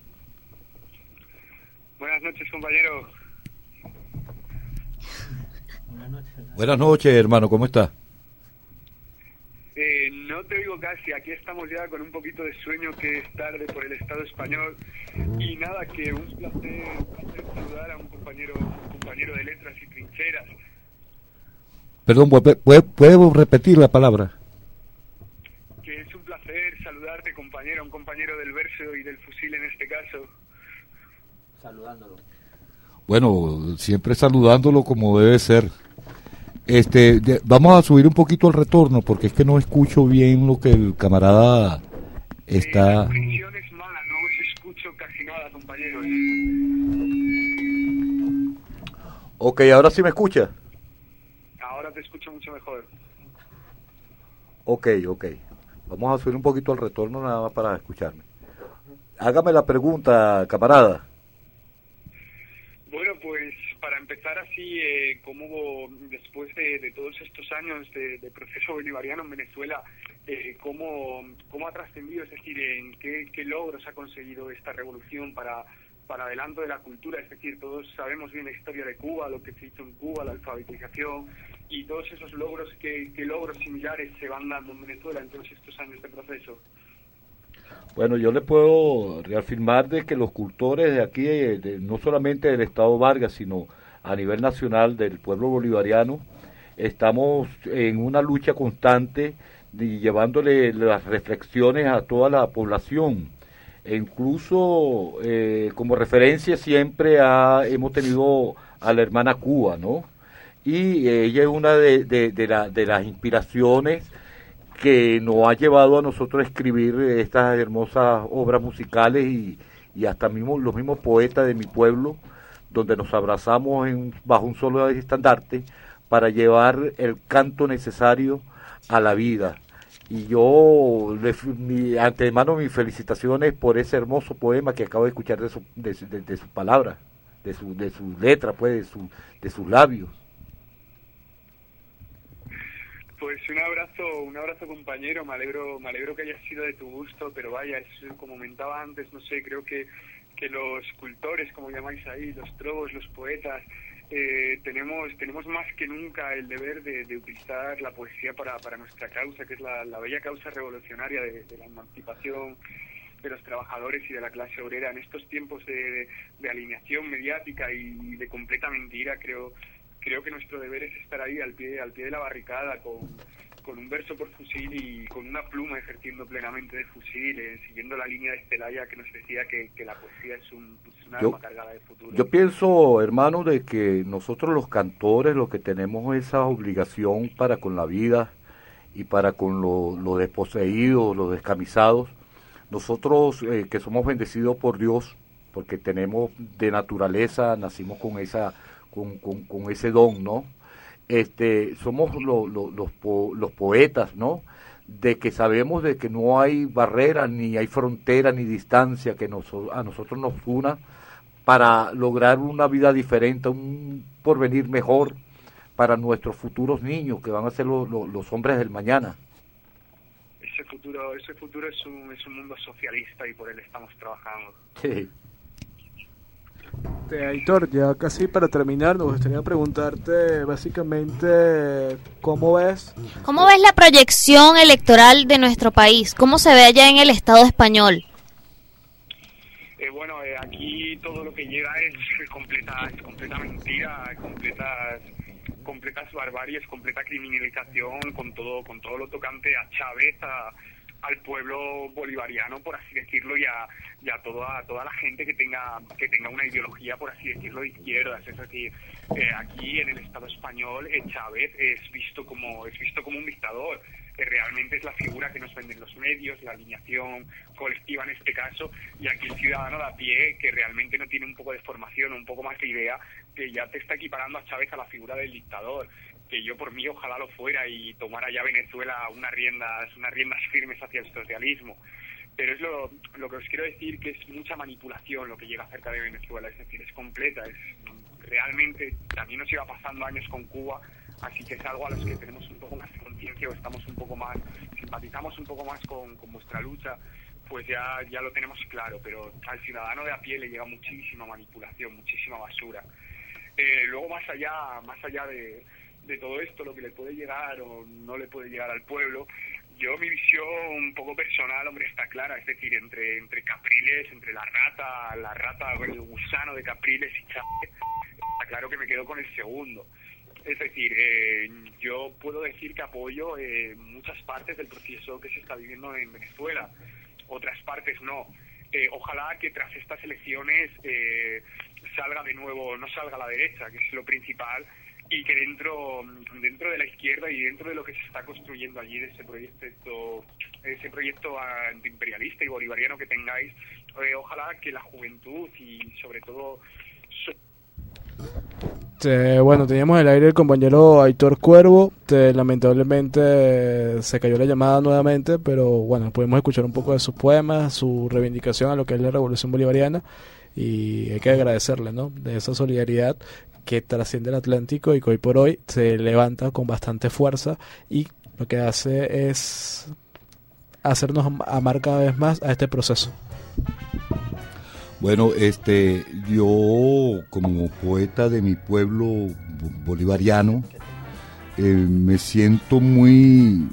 Buenas noches, compañero. Buenas noches, hermano, ¿cómo está? No te digo casi, aquí estamos ya con un poquito de sueño, que es tarde por el Estado español, y nada, que un placer saludar a un compañero de letras y trincheras. Perdón, ¿puedo repetir la palabra? Que es un placer saludarte, compañero, un compañero del verso y del fusil en este caso. Saludándolo. Bueno, siempre saludándolo como debe ser. Vamos a subir un poquito el retorno porque es que no escucho bien lo que el camarada está. La conexión es mala, no os escucho casi nada, compañeros. Ok, ahora sí me escucha. Ahora te escucho mucho mejor. Ok. Vamos a subir un poquito el retorno nada más para escucharme. Hágame la pregunta, camarada. Bueno, pues para empezar así, ¿cómo después de todos estos años de proceso bolivariano en Venezuela, cómo ha trascendido? Es decir, ¿en qué logros ha conseguido esta revolución para adelanto de la cultura? Es decir, todos sabemos bien la historia de Cuba, lo que se hizo en Cuba, la alfabetización y todos esos logros, ¿qué logros similares se van dando en Venezuela en todos estos años de proceso? Bueno, yo le puedo reafirmar de que los cultores de aquí, no solamente del Estado Vargas, sino a nivel nacional del pueblo bolivariano, estamos en una lucha constante y llevándole las reflexiones a toda la población. E incluso como referencia siempre hemos tenido a la hermana Cuba, ¿no? Y ella es una de las inspiraciones que nos ha llevado a nosotros a escribir estas hermosas obras musicales y hasta los mismos poetas de mi pueblo, donde nos abrazamos bajo un solo estandarte para llevar el canto necesario a la vida. Y yo, antemano, mis felicitaciones por ese hermoso poema que acabo de escuchar de sus palabras, de sus letras, pues, de sus labios. Pues un abrazo compañero, me alegro que haya sido de tu gusto, pero vaya, es como comentaba antes, no sé, creo que los cultores, como llamáis ahí, los trovos, los poetas, tenemos más que nunca el deber de utilizar la poesía para nuestra causa, que es la bella causa revolucionaria de la emancipación de los trabajadores y de la clase obrera. En estos tiempos de alineación mediática y de completa mentira, creo que nuestro deber es estar ahí al pie de la barricada con un verso por fusil y con una pluma ejerciendo plenamente de fusil, siguiendo la línea de Celaya que nos decía que la poesía es un arma cargada de futuro. Yo pienso, hermano, de que nosotros los cantores lo que tenemos esa obligación para con la vida y para con los desposeídos, los descamisados, nosotros que somos bendecidos por Dios, porque tenemos de naturaleza, nacimos con con ese don, ¿no? Somos los poetas, ¿no? De que sabemos de que no hay barrera, ni hay frontera, ni distancia que a nosotros nos una para lograr una vida diferente, un porvenir mejor para nuestros futuros niños, que van a ser los hombres del mañana. Ese futuro es un mundo socialista y por él estamos trabajando. Sí. Aitor, ya casi para terminar, nos gustaría preguntarte básicamente ¿cómo ves la proyección electoral de nuestro país? ¿Cómo se ve allá en el Estado español? Aquí todo lo que llega es completa mentira, completas barbaries, completa criminalización, con todo lo tocante a Chávez, al pueblo bolivariano, por así decirlo, y a toda la gente que tenga una ideología, por así decirlo, de izquierdas. Es decir, aquí en el Estado español Chávez es visto como un dictador. Realmente es la figura que nos venden los medios, la alineación colectiva en este caso, y aquí el ciudadano de a pie, que realmente no tiene un poco de formación, un poco más de idea, que ya te está equiparando a Chávez a la figura del dictador, que yo por mí ojalá lo fuera y tomara ya Venezuela unas riendas firmes hacia el socialismo. Pero es lo que os quiero decir, que es mucha manipulación lo que llega acerca de Venezuela, es decir, es completa, realmente también nos iba pasando años con Cuba, así que es algo a los que tenemos un poco más de conciencia o simpatizamos un poco más con vuestra lucha, pues ya lo tenemos claro, pero al ciudadano de a pie le llega muchísima manipulación, muchísima basura. Luego más allá de todo esto, lo que le puede llegar o no le puede llegar al pueblo, mi visión un poco personal, hombre, está clara, es decir, entre Capriles, entre la rata, el gusano de Capriles y Chávez, está claro que me quedo con el segundo. Es decir, yo puedo decir que apoyo muchas partes del proceso que se está viviendo en Venezuela, otras partes no. Ojalá que tras estas elecciones salga de nuevo, no salga la derecha, que es lo principal, y que dentro de la izquierda y dentro de lo que se está construyendo allí, de ese proyecto antiimperialista y bolivariano que tengáis, ojalá que la juventud y sobre todo... teníamos en el aire el compañero Aitor Cuervo. Lamentablemente se cayó la llamada nuevamente, pero bueno, pudimos escuchar un poco de sus poemas, su reivindicación a lo que es la revolución bolivariana, y hay que agradecerle, ¿no?, de esa solidaridad que trasciende el Atlántico y que hoy por hoy se levanta con bastante fuerza, y lo que hace es hacernos amar cada vez más a este proceso. Bueno, yo como poeta de mi pueblo bolivariano me siento muy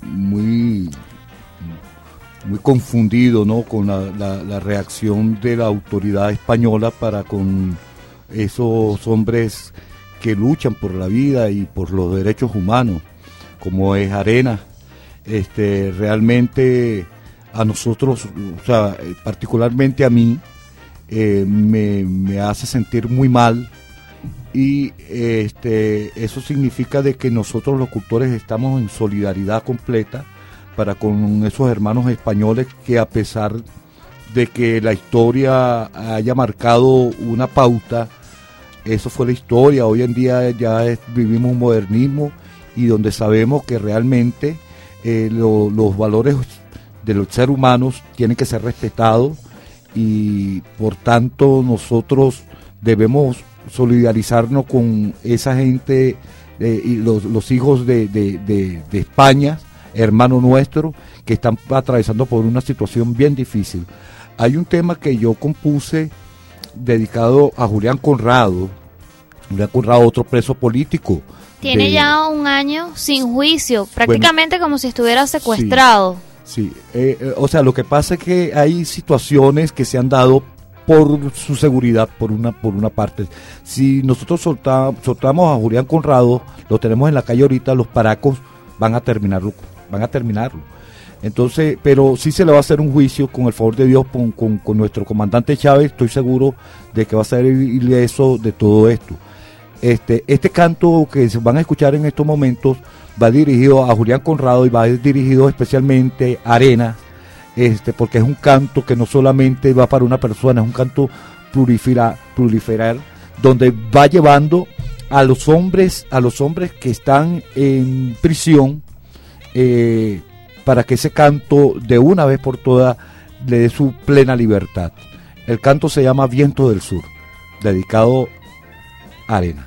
confundido, ¿no?, con la reacción de la autoridad española para con esos hombres que luchan por la vida y por los derechos humanos, como es Arena. Realmente a nosotros, o sea, particularmente a mí, me hace sentir muy mal, y eso significa de que nosotros los cultores estamos en solidaridad completa para con esos hermanos españoles que, a pesar de que la historia haya marcado una pauta, eso fue la historia. Hoy en día vivimos un modernismo y donde sabemos que realmente los valores de los seres humanos tienen que ser respetados, y por tanto nosotros debemos solidarizarnos con esa gente y los hijos de España, hermano nuestro, que están atravesando por una situación bien difícil. Hay un tema que yo compuse dedicado a Julián Conrado, otro preso político. Tiene ya un año sin juicio, prácticamente como si estuviera secuestrado. Sí, o sea, lo que pasa es que hay situaciones que se han dado por su seguridad, por una parte. Si nosotros soltamos a Julián Conrado, lo tenemos en la calle ahorita, los paracos van a terminarlo. Entonces, pero sí se le va a hacer un juicio, con el favor de Dios, con nuestro comandante Chávez. Estoy seguro de que va a ser ileso de todo esto. Este canto que se van a escuchar en estos momentos va dirigido a Julián Conrado y va dirigido especialmente a Arena, porque es un canto que no solamente va para una persona, es un canto proliferar, donde va llevando a los hombres que están en prisión, para que ese canto de una vez por todas le dé su plena libertad. El canto se llama Viento del Sur, dedicado a Arena.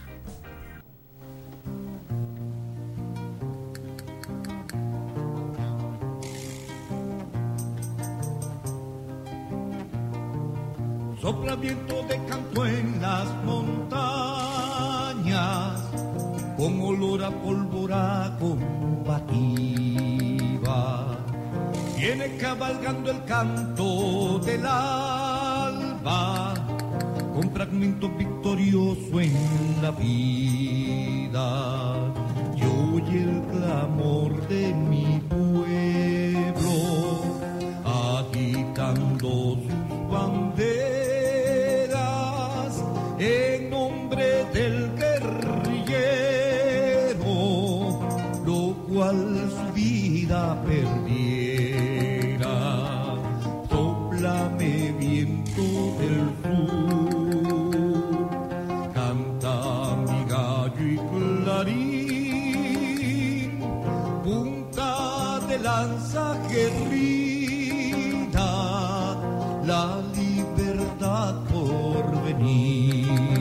Sopla viento de canto en las montañas, con olor a pólvora combativa. Viene cabalgando el canto del alba, con fragmentos victoriosos en la vida. Y oye el clamor de mi pueblo, agitando sus banderas en nombre del guerrillero, lo cual su vida perdiera. Sóplame viento del sur, canta mi gallo y clarín, punta de lanza guerrida, la libertad por venir.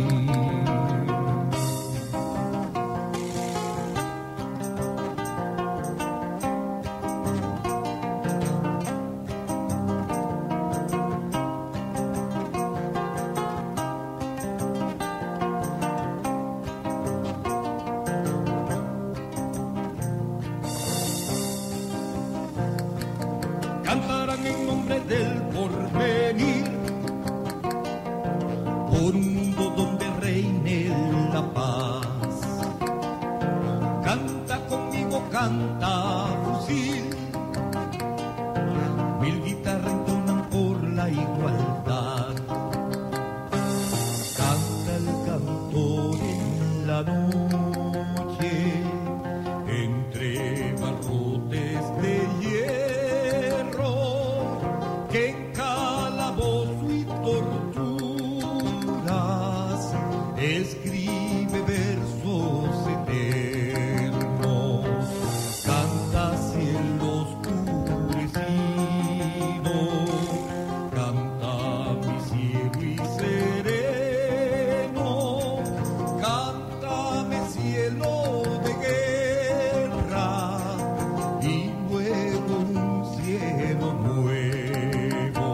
Cantarán en nombre del porvenir, por un mundo donde reine la paz. Canta conmigo, canta fusil, mil guitarras entonan por la igualdad. Canta el cantor en la noche, entre barrotes de hierro, que en calabozo y torturas escribe versos eternos. Canta cielo oscurecido, canta mi cielo y sereno, cántame cielo de guerra y luego un cielo nuevo.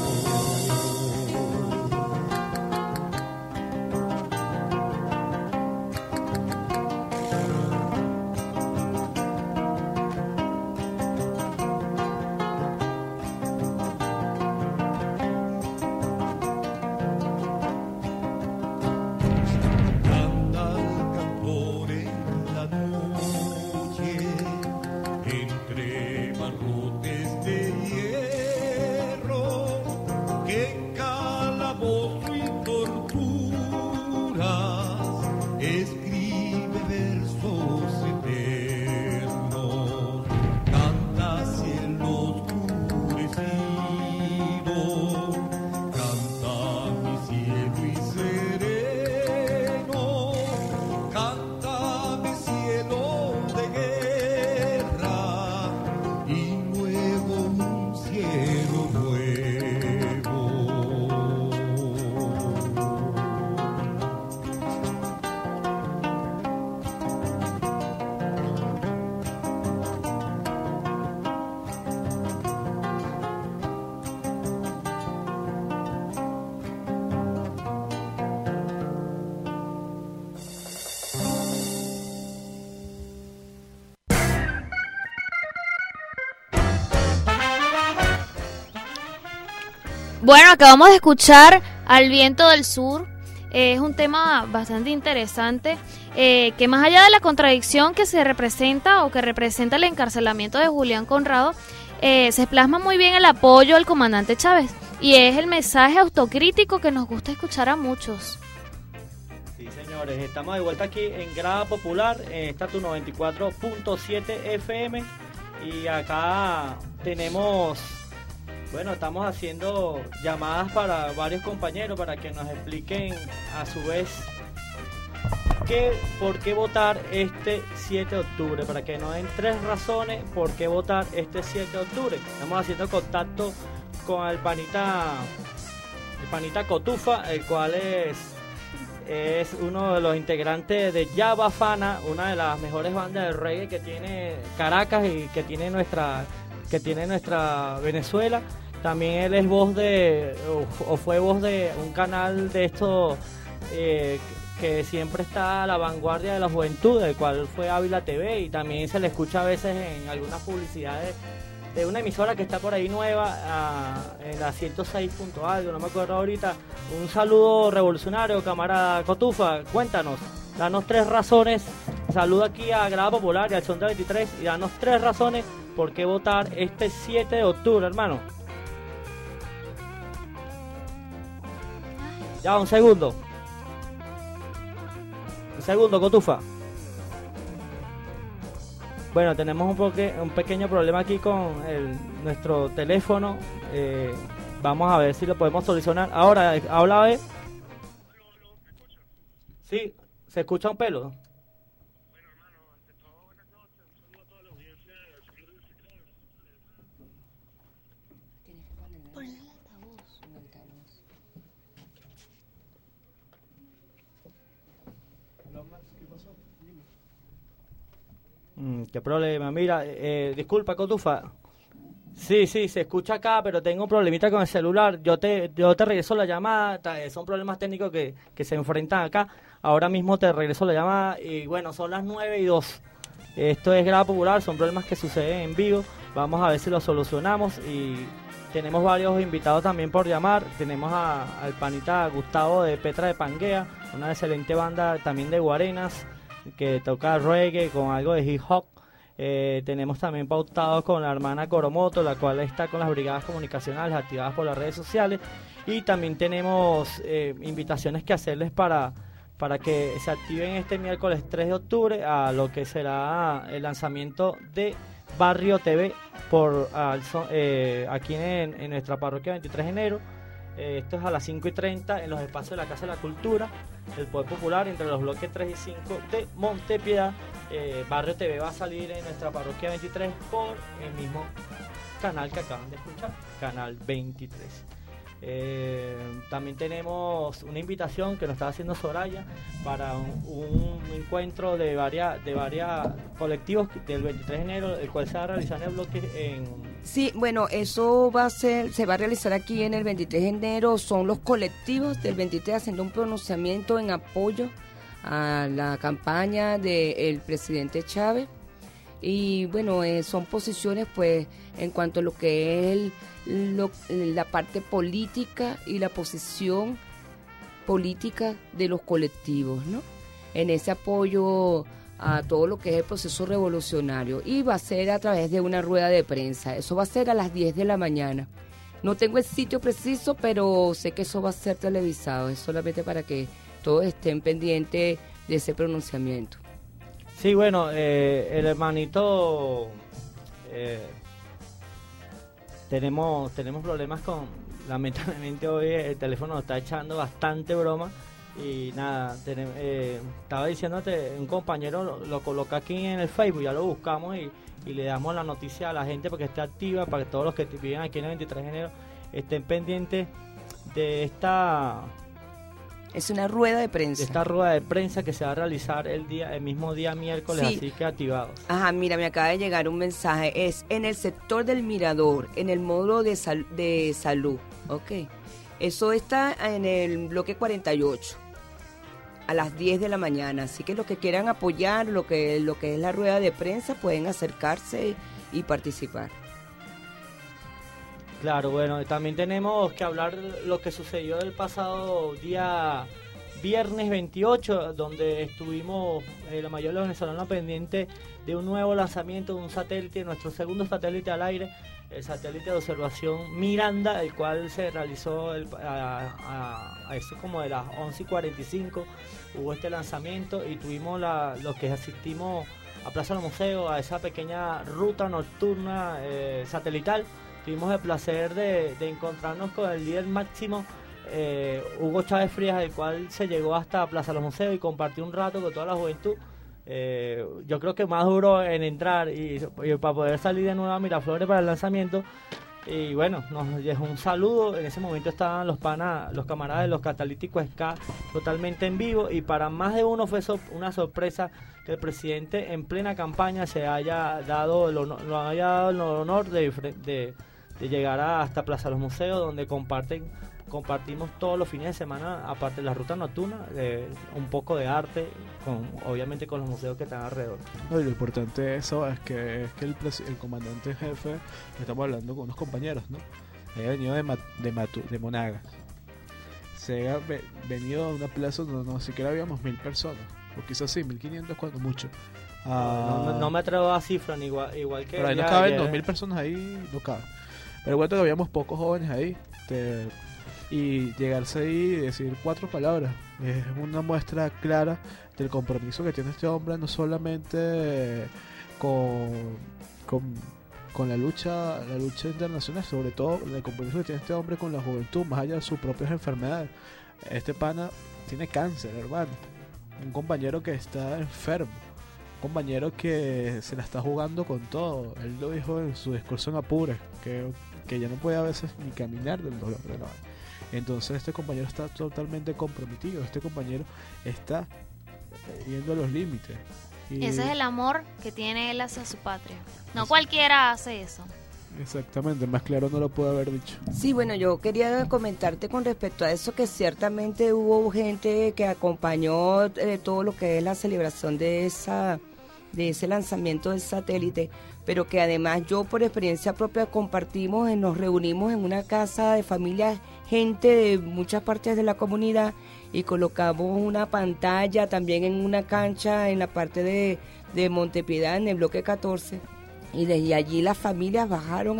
Canta el cantor en la noche, entre barrotes de hierro, que en calabozo y torturas escribe versos eternos. Canta cielo oscurecido, canta mi cielo y sereno, canta mi cielo de guerra y luego un cielo nuevo. Bueno, acabamos de escuchar Al Viento del Sur. Es un tema bastante interesante, que más allá de la contradicción que se representa o que representa el encarcelamiento de Julián Conrado, se plasma muy bien el apoyo al comandante Chávez, y es el mensaje autocrítico que nos gusta escuchar a muchos. Sí, señores, estamos de vuelta aquí en Grada Popular, en esta tu 94.7 FM, y acá tenemos Bueno, estamos haciendo llamadas para varios compañeros para que nos expliquen a su vez por qué votar este 7 de octubre, para que nos den 3 razones por qué votar este 7 de octubre. Estamos haciendo contacto con el panita Cotufa, el cual es uno de los integrantes de Ya Bafana, una de las mejores bandas de reggae que tiene Caracas y que tiene nuestra Venezuela. También él es voz o fue voz de un canal de estos que siempre está a la vanguardia de la juventud, el cual fue Ávila TV, y también se le escucha a veces en algunas publicidades de una emisora que está por ahí nueva, en la 106 punto algo, no me acuerdo ahorita. Un saludo revolucionario, camarada Cotufa, cuéntanos, danos 3 razones, saludo aquí a Grada Popular y al Son de 23, y danos 3 razones por qué votar este 7 de octubre, hermano. Ya, un segundo, Cotufa. Bueno, tenemos un pequeño problema aquí con nuestro teléfono. Vamos a ver si lo podemos solucionar. Ahora, habla de... Sí, ¿se escucha un pelo? ¿Qué problema? Mira, disculpa, Cotufa. Sí, se escucha acá, pero tengo un problemita con el celular. Yo te regreso la llamada. Son problemas técnicos que se enfrentan acá. Ahora mismo te regreso la llamada. Y bueno, son las 9:02. Esto es Grada Popular, son problemas que suceden en vivo. Vamos a ver si los solucionamos. Y tenemos varios invitados también por llamar. Tenemos al panita Gustavo de Petra de Panguea, una excelente banda también de Guarenas, que toca reggae con algo de hip hop. Tenemos también pautado con la hermana Coromoto, la cual está con las brigadas comunicacionales activadas por las redes sociales. Y también tenemos invitaciones que hacerles para que se activen este miércoles 3 de octubre a lo que será el lanzamiento de Barrio TV aquí en nuestra parroquia 23 de enero. Esto es a las 5:30 en los espacios de la Casa de la Cultura, el Poder Popular, entre los bloques 3 y 5 de Montepiedad. Barrio TV va a salir en nuestra parroquia 23 por el mismo canal que acaban de escuchar, Canal 23. También tenemos una invitación que nos está haciendo Soraya para un encuentro de varias colectivos del 23 de enero, el cual se va a realizar en el bloque Sí, bueno, eso se va a realizar aquí en el 23 de enero. Son los colectivos del 23 haciendo un pronunciamiento en apoyo a la campaña del presidente Chávez. Y bueno, son posiciones pues en cuanto a lo que es la parte política y la posición política de los colectivos, ¿no? En ese apoyo a todo lo que es el proceso revolucionario, y va a ser a través de una rueda de prensa. Eso va a ser a las 10 de la mañana. No tengo el sitio preciso, pero sé que eso va a ser televisado. Es solamente para que todos estén pendientes de ese pronunciamiento. Sí, bueno, el hermanito, tenemos problemas lamentablemente hoy el teléfono nos está echando bastante broma. Y nada, estaba diciéndote, un compañero lo coloca aquí en el Facebook, ya lo buscamos y le damos la noticia a la gente porque esté activa, para que todos los que viven aquí en el 23 de enero estén pendientes de esta... Es una rueda de prensa. De esta rueda de prensa que se va a realizar el mismo día miércoles, sí. Así que activados. Ajá, mira, me acaba de llegar un mensaje. Es en el sector del Mirador, en el módulo de salud. Ok. Eso está en el bloque 48. A las 10 de la mañana, así que los que quieran apoyar lo que es la rueda de prensa pueden acercarse y participar. Claro, bueno, también tenemos que hablar de lo que sucedió el pasado día viernes 28, donde estuvimos la mayoría de los venezolanos pendientes de un nuevo lanzamiento de un satélite, nuestro segundo satélite al aire, el satélite de observación Miranda, el cual se realizó a eso como de las 11:45, hubo este lanzamiento y tuvimos los que asistimos a Plaza del Museo, a esa pequeña ruta nocturna satelital, tuvimos el placer de encontrarnos con el líder máximo, Hugo Chávez Frías, el cual se llegó hasta Plaza Los Museos y compartió un rato con toda la juventud. Yo creo que más duro en entrar y para poder salir de nuevo a Miraflores para el lanzamiento. Y bueno, nos dejó un saludo. En ese momento estaban los camaradas de los Catalíticos Ska totalmente en vivo, y para más de uno fue una sorpresa que el presidente en plena campaña se haya dado el honor de llegar hasta Plaza Los Museos, donde compartimos todos los fines de semana, aparte de la ruta nocturna, un poco de arte, obviamente con los museos que están alrededor. No, y lo importante de eso es que el comandante en jefe, estamos hablando con unos compañeros, ¿no? Había venido de Monagas. Se ha venido a una plaza donde no siquiera habíamos 1000 personas, o quizás sí, 1500 cuando mucho. No me atrevo a cifra, igual que... Pero ahí no caben 2000 personas, ahí no caben. Pero cuento que habíamos pocos jóvenes ahí. Y llegarse ahí y decir 4 palabras es una muestra clara del compromiso que tiene este hombre, no solamente con la lucha internacional, sobre todo el compromiso que tiene este hombre con la juventud, más allá de sus propias enfermedades. Este pana tiene cáncer, hermano, un compañero que está enfermo, un compañero que se la está jugando con todo. Él lo dijo en su discurso en Apures, que ya no puede a veces ni caminar del dolor de la mano. Entonces este compañero está totalmente comprometido, este compañero está yendo a los límites. Y ese es el amor que tiene él hacia su patria. No cualquiera hace eso. Exactamente, más claro no lo puedo haber dicho. Sí, bueno, yo quería comentarte con respecto a eso, que ciertamente hubo gente que acompañó todo lo que es la celebración de ese lanzamiento del satélite, pero que además yo por experiencia propia nos reunimos en una casa de familia, gente de muchas partes de la comunidad, y colocamos una pantalla también en una cancha en la parte de Montepiedad, en el bloque 14, y desde allí las familias bajaron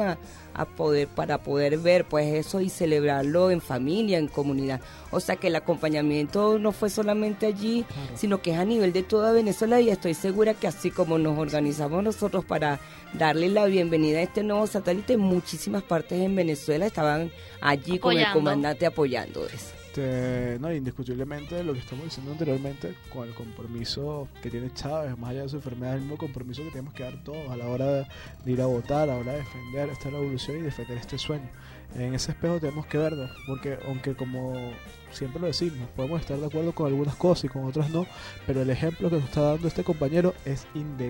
para poder ver pues eso y celebrarlo en familia, en comunidad. O sea que el acompañamiento no fue solamente allí, claro, sino que es a nivel de toda Venezuela, y estoy segura que así como nos organizamos nosotros para darle la bienvenida a este nuevo satélite, muchísimas partes en Venezuela estaban allí con el comandante apoyando eso. No, indiscutiblemente lo que estamos diciendo anteriormente, con el compromiso que tiene Chávez, más allá de su enfermedad, el mismo compromiso que tenemos que dar todos a la hora de ir a votar, a la hora de defender esta revolución y defender este sueño. En ese espejo tenemos que vernos, porque aunque como siempre lo decimos, podemos estar de acuerdo con algunas cosas y con otras no, pero el ejemplo que nos está dando este compañero es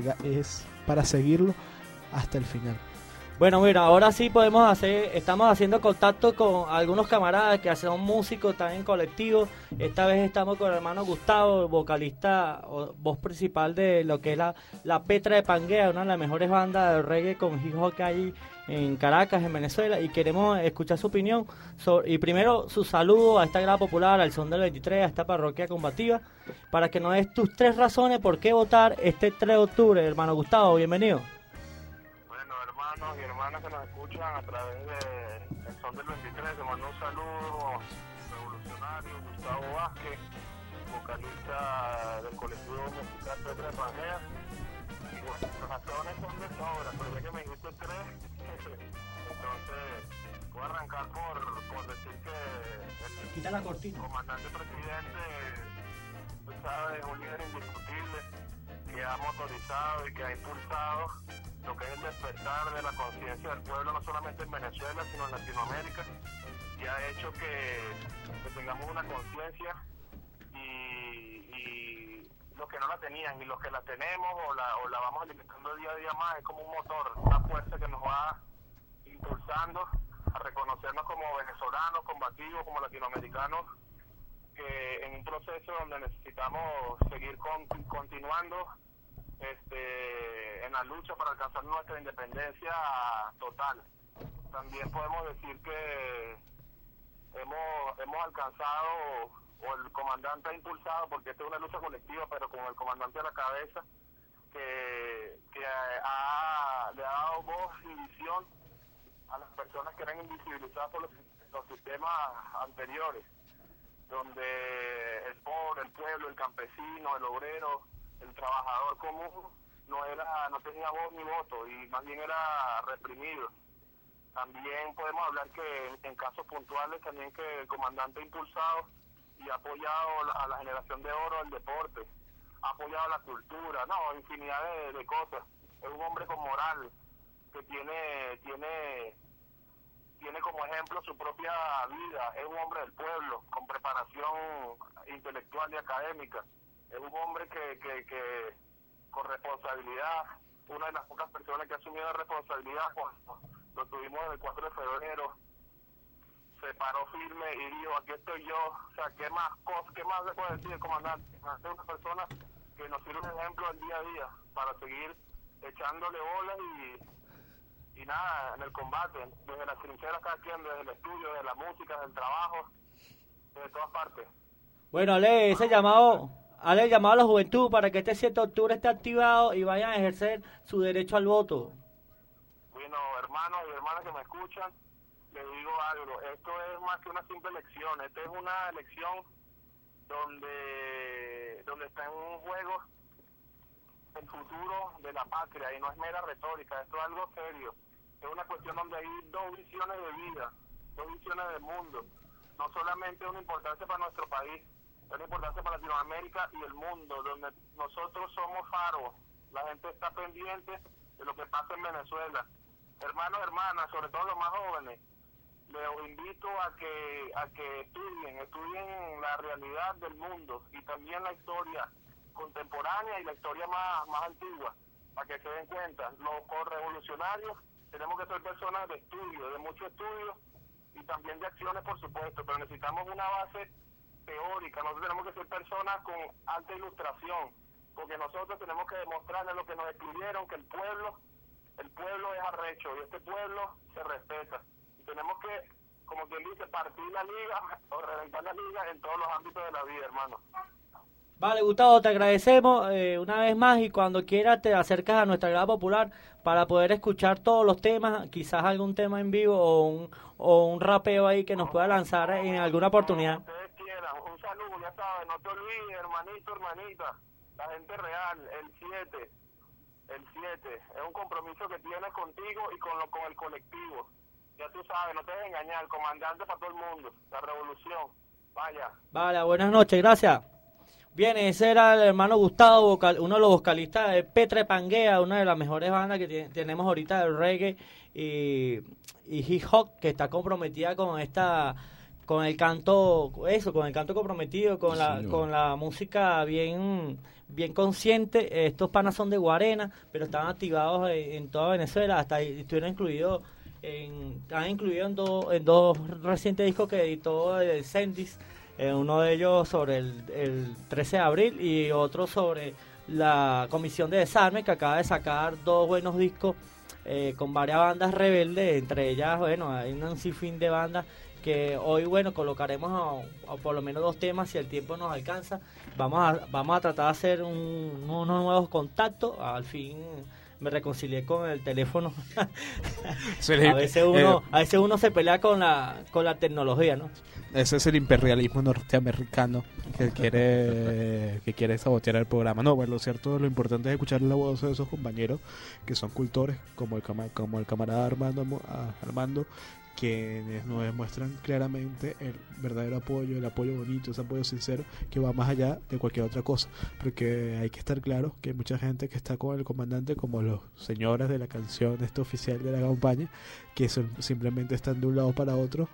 para seguirlo hasta el final. Bueno, mira, ahora sí estamos haciendo contacto con algunos camaradas que son músicos, están en colectivo. Esta vez estamos con el hermano Gustavo, vocalista o voz principal de lo que es la Petra de Pangea, una de las mejores bandas de reggae con hip hop que hay en Caracas, en Venezuela, y queremos escuchar su opinión y primero su saludo a esta grada popular, al Son del 23, a esta parroquia combativa, para que nos des tus 3 razones por qué votar este 3 de octubre. Hermano Gustavo, bienvenido. Hermanos y hermanas que nos escuchan a través del Son del 23, te mando un saludo revolucionario, Gustavo Vázquez, vocalista del colectivo musical Petra de Pangea. Y bueno, las razones son de sobra, pero ya que me dijiste 3, entonces voy a arrancar por decir que el comandante presidente, tú sabes, es un líder indiscutible que ha motorizado y que ha impulsado lo que es el despertar de la conciencia del pueblo, no solamente en Venezuela, sino en Latinoamérica, y ha hecho que tengamos una conciencia y los que no la tenían y los que la tenemos o la vamos alimentando día a día más, es como un motor, una fuerza que nos va impulsando a reconocernos como venezolanos, combativos, como latinoamericanos, que en un proceso donde necesitamos seguir continuando en la lucha para alcanzar nuestra independencia total. También podemos decir que hemos alcanzado, o el comandante ha impulsado, porque esta es una lucha colectiva, pero con el comandante a la cabeza, que le ha dado voz y visión a las personas que eran invisibilizadas por los sistemas anteriores, donde el pobre, el pueblo, el campesino, el obrero, el trabajador común no tenía voz ni voto, y más bien era reprimido. También podemos hablar que en casos puntuales también que el comandante ha impulsado y ha apoyado a la generación de oro del deporte, ha apoyado la cultura, no, infinidad de cosas. Es un hombre con moral, que tiene como ejemplo su propia vida, es un hombre del pueblo, con preparación intelectual y académica, es un hombre que con responsabilidad, una de las pocas personas que ha asumido la responsabilidad cuando lo tuvimos el 4 de febrero, se paró firme y dijo, aquí estoy yo. O sea, ¿qué más le puede decir el comandante? Es una persona que nos sirve un ejemplo del día a día para seguir echándole bolas y nada, en el combate, desde las trincheras cada quien, desde el estudio, desde la música, desde el trabajo, desde todas partes. Bueno, Ale, el llamado a la juventud para que este 7 de octubre esté activado y vayan a ejercer su derecho al voto. Bueno, hermanos y hermanas que me escuchan, les digo algo, esto es más que una simple elección, esta es una elección donde está en juego el futuro de la patria y no es mera retórica, esto es algo serio, es una cuestión donde hay dos visiones de vida, dos visiones del mundo, no solamente una importancia para nuestro país, es una importancia para Latinoamérica y el mundo, donde nosotros somos faros, la gente está pendiente de lo que pasa en Venezuela. Hermanos, hermanas, sobre todo los más jóvenes, les invito a que estudien la realidad del mundo y también la historia contemporánea y la historia más antigua, para que se den cuenta. Los correvolucionarios tenemos que ser personas de estudio, de mucho estudio y también de acciones, por supuesto, pero necesitamos una base teórica. Nosotros tenemos que ser personas con alta ilustración, porque nosotros tenemos que demostrarle lo que nos excluyeron, que el pueblo es arrecho y este pueblo se respeta. Y tenemos que, como quien dice, partir la liga o reventar la liga en todos los ámbitos de la vida, hermano. Vale, Gustavo, te agradecemos una vez más y cuando quieras te acercas a nuestra grada popular para poder escuchar todos los temas, quizás algún tema en vivo o un rapeo ahí que nos pueda lanzar en alguna oportunidad. Ustedes quieran, un saludo, ya saben, no te olvides, hermanito, hermanita, la gente real, el 7, es un compromiso que tienes contigo y con el colectivo. Ya tú sabes, no te dejes engañar, comandante para todo el mundo, la revolución, vaya. Vale, buenas noches, gracias. Bien, ese era el hermano Gustavo, uno de los vocalistas de Petre Pangea, una de las mejores bandas que tenemos ahorita del reggae y hip hop, que está comprometida con el canto comprometido, con la música bien consciente. Estos panas son de Guarena, pero están activados en toda Venezuela, hasta estuvieron incluidos en dos recientes discos que editó el Sendis. Uno de ellos sobre el 13 de abril y otro sobre la Comisión de Desarme, que acaba de sacar dos buenos discos con varias bandas rebeldes, entre ellas, bueno, hay un sinfín de bandas que hoy, bueno, colocaremos a por lo menos dos temas si el tiempo nos alcanza. Vamos a tratar de hacer unos nuevos contactos. Al fin me reconcilié con el teléfono. A veces uno se pelea con la tecnología, ¿no? Ese es el imperialismo norteamericano que quiere sabotear el programa. No, bueno, lo cierto, lo importante es escuchar la voz de esos compañeros que son cultores, como el camarada Armando, quienes nos demuestran claramente el verdadero apoyo, el apoyo bonito, ese apoyo sincero que va más allá de cualquier otra cosa, porque hay que estar claro que hay mucha gente que está con el comandante, como los señores de la canción oficial de la campaña, que simplemente están de un lado para otro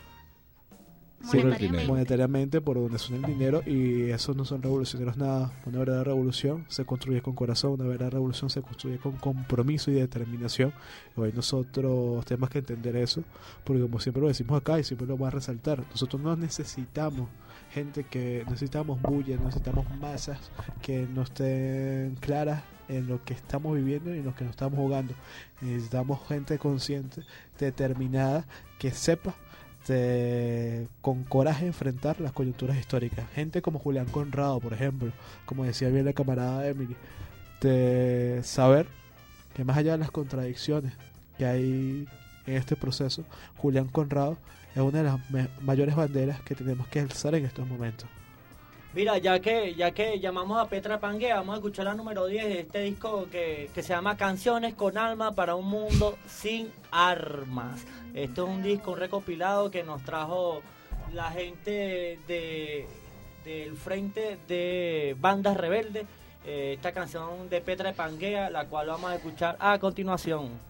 monetariamente por donde suena el dinero, y esos no son revolucionarios nada. Una verdadera revolución se construye con corazón, una verdadera revolución se construye con compromiso y determinación. Hoy nosotros tenemos que entender eso, porque como siempre lo decimos acá y siempre lo vamos a resaltar, nosotros no necesitamos gente necesitamos bulla, necesitamos masas que no estén claras en lo que estamos viviendo y en lo que nos estamos jugando. Necesitamos gente consciente, determinada, que sepa con coraje enfrentar las coyunturas históricas. Gente como Julián Conrado, por ejemplo, como decía bien la camarada Emily, de saber que más allá de las contradicciones que hay en este proceso, Julián Conrado es una de las mayores banderas que tenemos que alzar en estos momentos. Mira, ya que llamamos a Petra Panguea, vamos a escuchar la número 10 de este disco que se llama Canciones con Alma para un Mundo Sin Armas. Esto es un disco, un recopilado que nos trajo la gente del Frente de Bandas Rebeldes. Esta canción de Petra Panguea, la cual vamos a escuchar a continuación.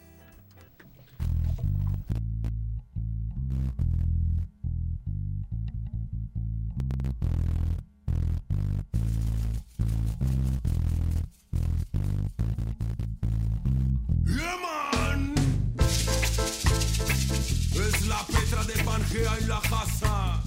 Yeah, man. Es la Petra de Pangea en la casa.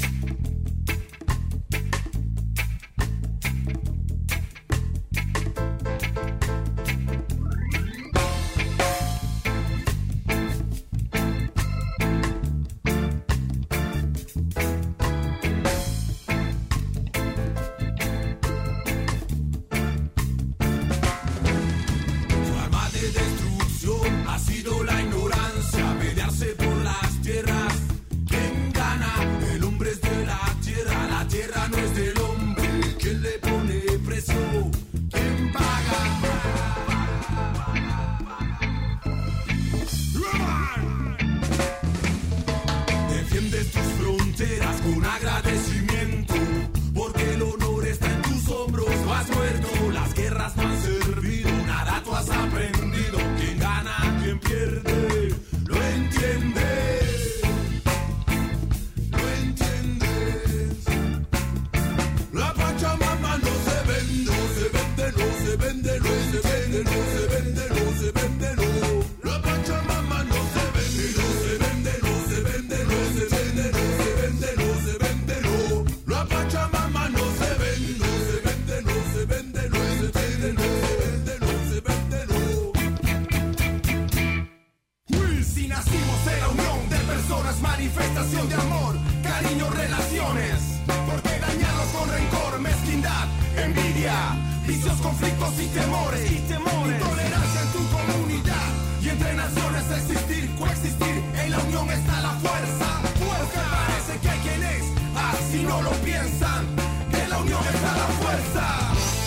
Manifestación de amor, cariño, relaciones. ¿Por qué dañarlos con rencor, mezquindad, envidia, vicios, conflictos y temores? Intolerancia en tu comunidad y entre naciones existir, coexistir. En la unión está la fuerza. Porque parece que hay quienes así no lo piensan. Que en la unión está la fuerza.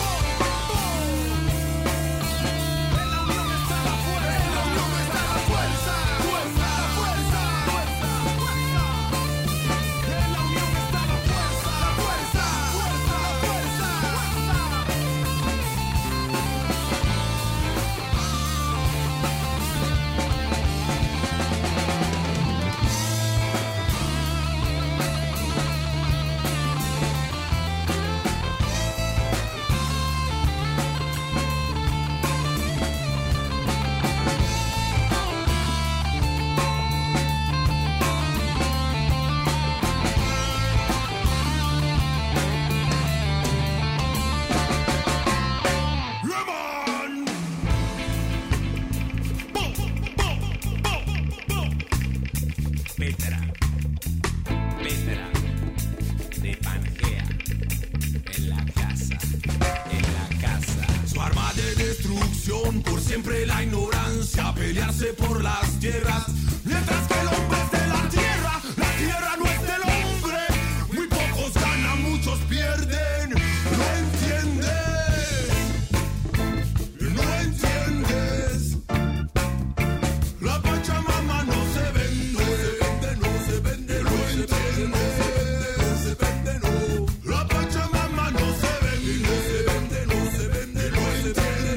Por siempre la ignorancia, pelearse por las tierras, mientras que el hombre es de la tierra no es del hombre. Muy pocos ganan, muchos pierden. No entiendes, no entiendes. La Pachamama no se vende, no se vende, no entiendes. No se vende, no. La Pachamama no se vende, no se vende, no entiendes.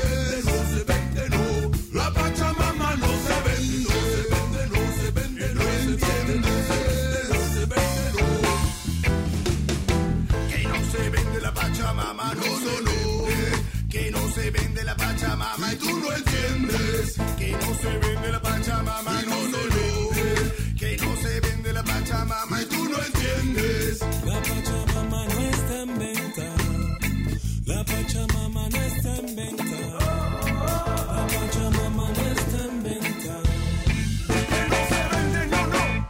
La Pachamama no se vende, no se vende, no entiendes. No se vende, no. Que no se vende la Pachamama, no, no, no. Que no se vende la Pachamama y tú no entiendes. Que no se vende la Pachamama, no, no, no. Que no se vende la Pachamama y tú no entiendes. La Pachamama no está en venta. La Pachamama no está en venta. La Pachamama no está en venta. Que no se vende, no, no.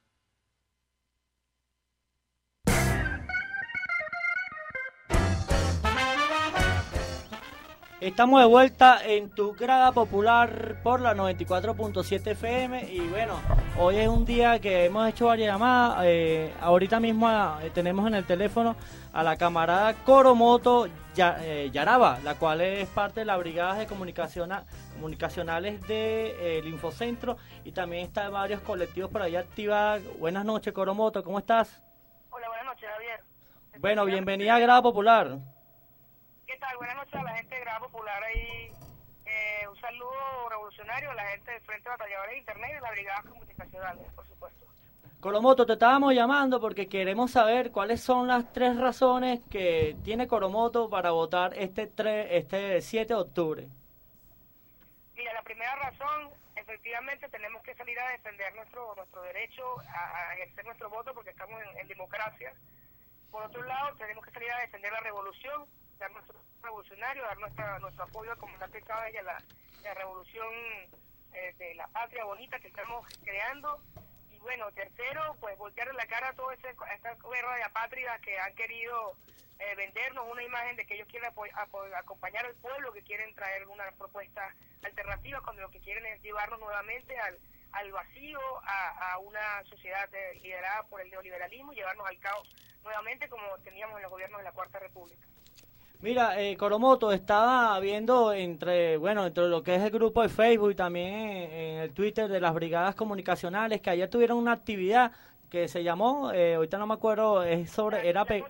Estamos de vuelta en tu grada popular por la 94.7 FM y bueno, hoy es un día que hemos hecho varias llamadas. Ahorita mismo tenemos en el teléfono a la camarada Coromoto Yaraba, la cual es parte de la brigada de comunicacionales del Infocentro, y también está en varios colectivos por ahí activa. Buenas noches, Coromoto, ¿cómo estás? Hola, buenas noches, Javier. Bueno, bienvenida a Grada Popular. ¿Qué tal? Buenas noches a la gente de Grada Popular ahí. Un saludo revolucionario a la gente del Frente de Batalladores de Internet y de la brigada comunicacionales, por supuesto. Coromoto, te estábamos llamando porque queremos saber cuáles son las 3 razones que tiene Coromoto para votar este 7 de octubre. Mira, la primera razón, efectivamente tenemos que salir a defender nuestro derecho a ejercer nuestro voto porque estamos en democracia. Por otro lado, tenemos que salir a defender la revolución, dar nuestro revolucionario, dar nuestro apoyo al comandante Chávez y a la revolución de la patria bonita que estamos creando. Y bueno, tercero, pues voltearle la cara a toda esta guerra de apátridas que han querido vendernos una imagen de que ellos quieren acompañar al pueblo, que quieren traer una propuesta alternativa, cuando lo que quieren es llevarnos nuevamente al vacío, a una sociedad liderada por el neoliberalismo y llevarnos al caos nuevamente como teníamos en los gobiernos de la Cuarta República. Mira, Coromoto, estaba viendo entre lo que es el grupo de Facebook y también en el Twitter de las brigadas comunicacionales, que ayer tuvieron una actividad que se llamó, ahorita no me acuerdo, Noche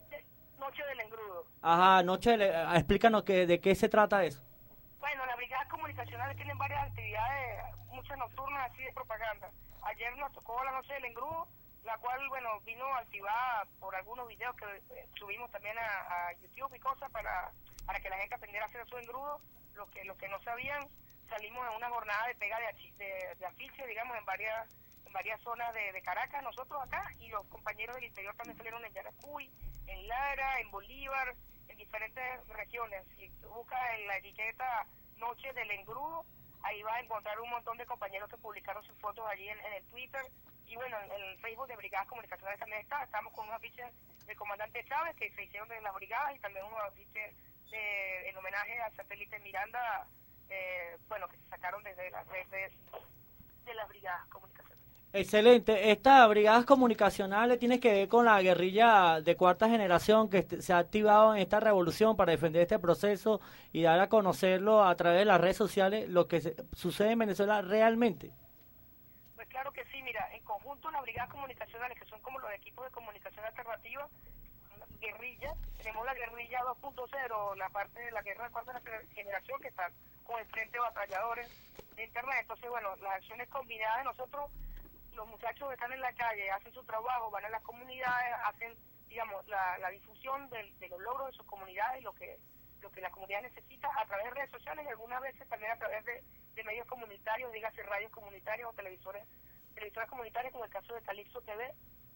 del Engrudo. Ajá, explícanos de qué se trata eso. Bueno, las brigadas comunicacionales tienen varias actividades, muchas nocturnas así de propaganda. Ayer nos tocó la Noche del Engrudo, la cual, vino activada por algunos videos que subimos también a YouTube y cosas para que la gente aprendiera a hacer su engrudo. Los que no sabían, salimos en una jornada de pega de afiches, digamos, en varias zonas de Caracas, nosotros acá, y los compañeros del interior también salieron en Yaracuy, en Lara, en Bolívar, en diferentes regiones. Si tú buscas en la etiqueta Noche del Engrudo, ahí vas a encontrar un montón de compañeros que publicaron sus fotos allí en el Twitter. Y bueno, en el Facebook de Brigadas Comunicacionales también estamos con unos afiches del comandante Chávez que se hicieron de las brigadas y también unos afiches en homenaje al satélite Miranda, que se sacaron desde las redes de las brigadas comunicacionales. Excelente. Estas brigadas comunicacionales tienen que ver con la guerrilla de cuarta generación que se ha activado en esta revolución para defender este proceso y dar a conocerlo a través de las redes sociales, lo que sucede en Venezuela realmente. Pues claro que sí, mira, en conjunto las brigadas comunicacionales, que son como los equipos de comunicación alternativa, guerrilla, tenemos la guerrilla 2.0, la parte de la guerra de cuarta generación que está con el Frente de Batalladores de Internet. Entonces, las acciones combinadas de nosotros, los muchachos que están en la calle, hacen su trabajo, van a las comunidades, hacen, digamos, la difusión de los logros de sus comunidades y lo que la comunidad necesita a través de redes sociales y algunas veces también a través de medios comunitarios, dígase radios comunitarios o televisoras comunitarias, como el caso de Calixto TV.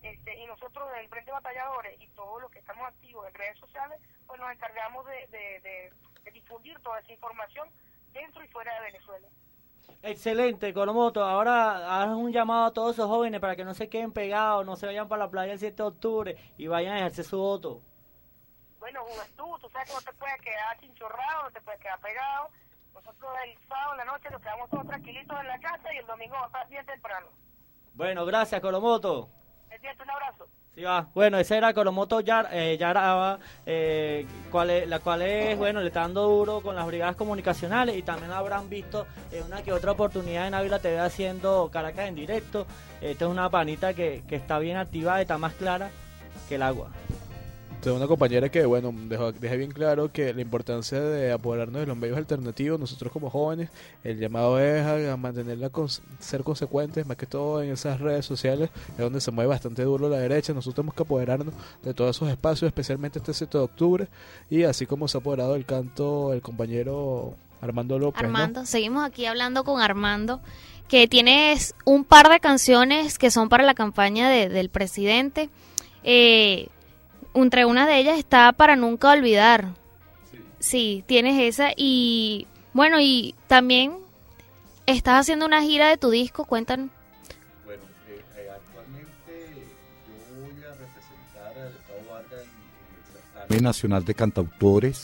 Y nosotros del Frente de Batalladores y todos los que estamos activos en redes sociales, pues nos encargamos de difundir toda esa información dentro y fuera de Venezuela. Excelente, Coromoto. Ahora haz un llamado a todos esos jóvenes para que no se queden pegados, no se vayan para la playa el 7 de octubre y vayan a ejercer su voto. Bueno, juventud, tú sabes que no te puedes quedar chinchorrado, no te puedes quedar pegado. Nosotros el sábado en la noche nos quedamos todos tranquilitos en la casa y el domingo va a estar bien temprano. Bueno, gracias, Coromoto. Un abrazo. Sí, va. Bueno, ese era Coromoto Yaraba, la cual es, le está dando duro con las brigadas comunicacionales y también habrán visto una que otra oportunidad en Ávila TV haciendo Caracas en directo. Esta es una panita que está bien activada y está más clara que el agua. Tengo una compañera que, deja bien claro que la importancia de apoderarnos de los medios alternativos, nosotros como jóvenes, el llamado es a mantenerla ser consecuentes, más que todo en esas redes sociales, es donde se mueve bastante duro la derecha. Nosotros tenemos que apoderarnos de todos esos espacios, especialmente este 7 de octubre, y así como se ha apoderado el canto el compañero Armando López. Seguimos aquí hablando con Armando, que tienes un par de canciones que son para la campaña del presidente. Entre una de ellas está Para Nunca Olvidar. Sí, tienes esa. Y bueno, y también estás haciendo una gira de tu disco, cuéntanos. Bueno, actualmente yo voy a representar al Estado Vargas en el certamen nacional de cantautores.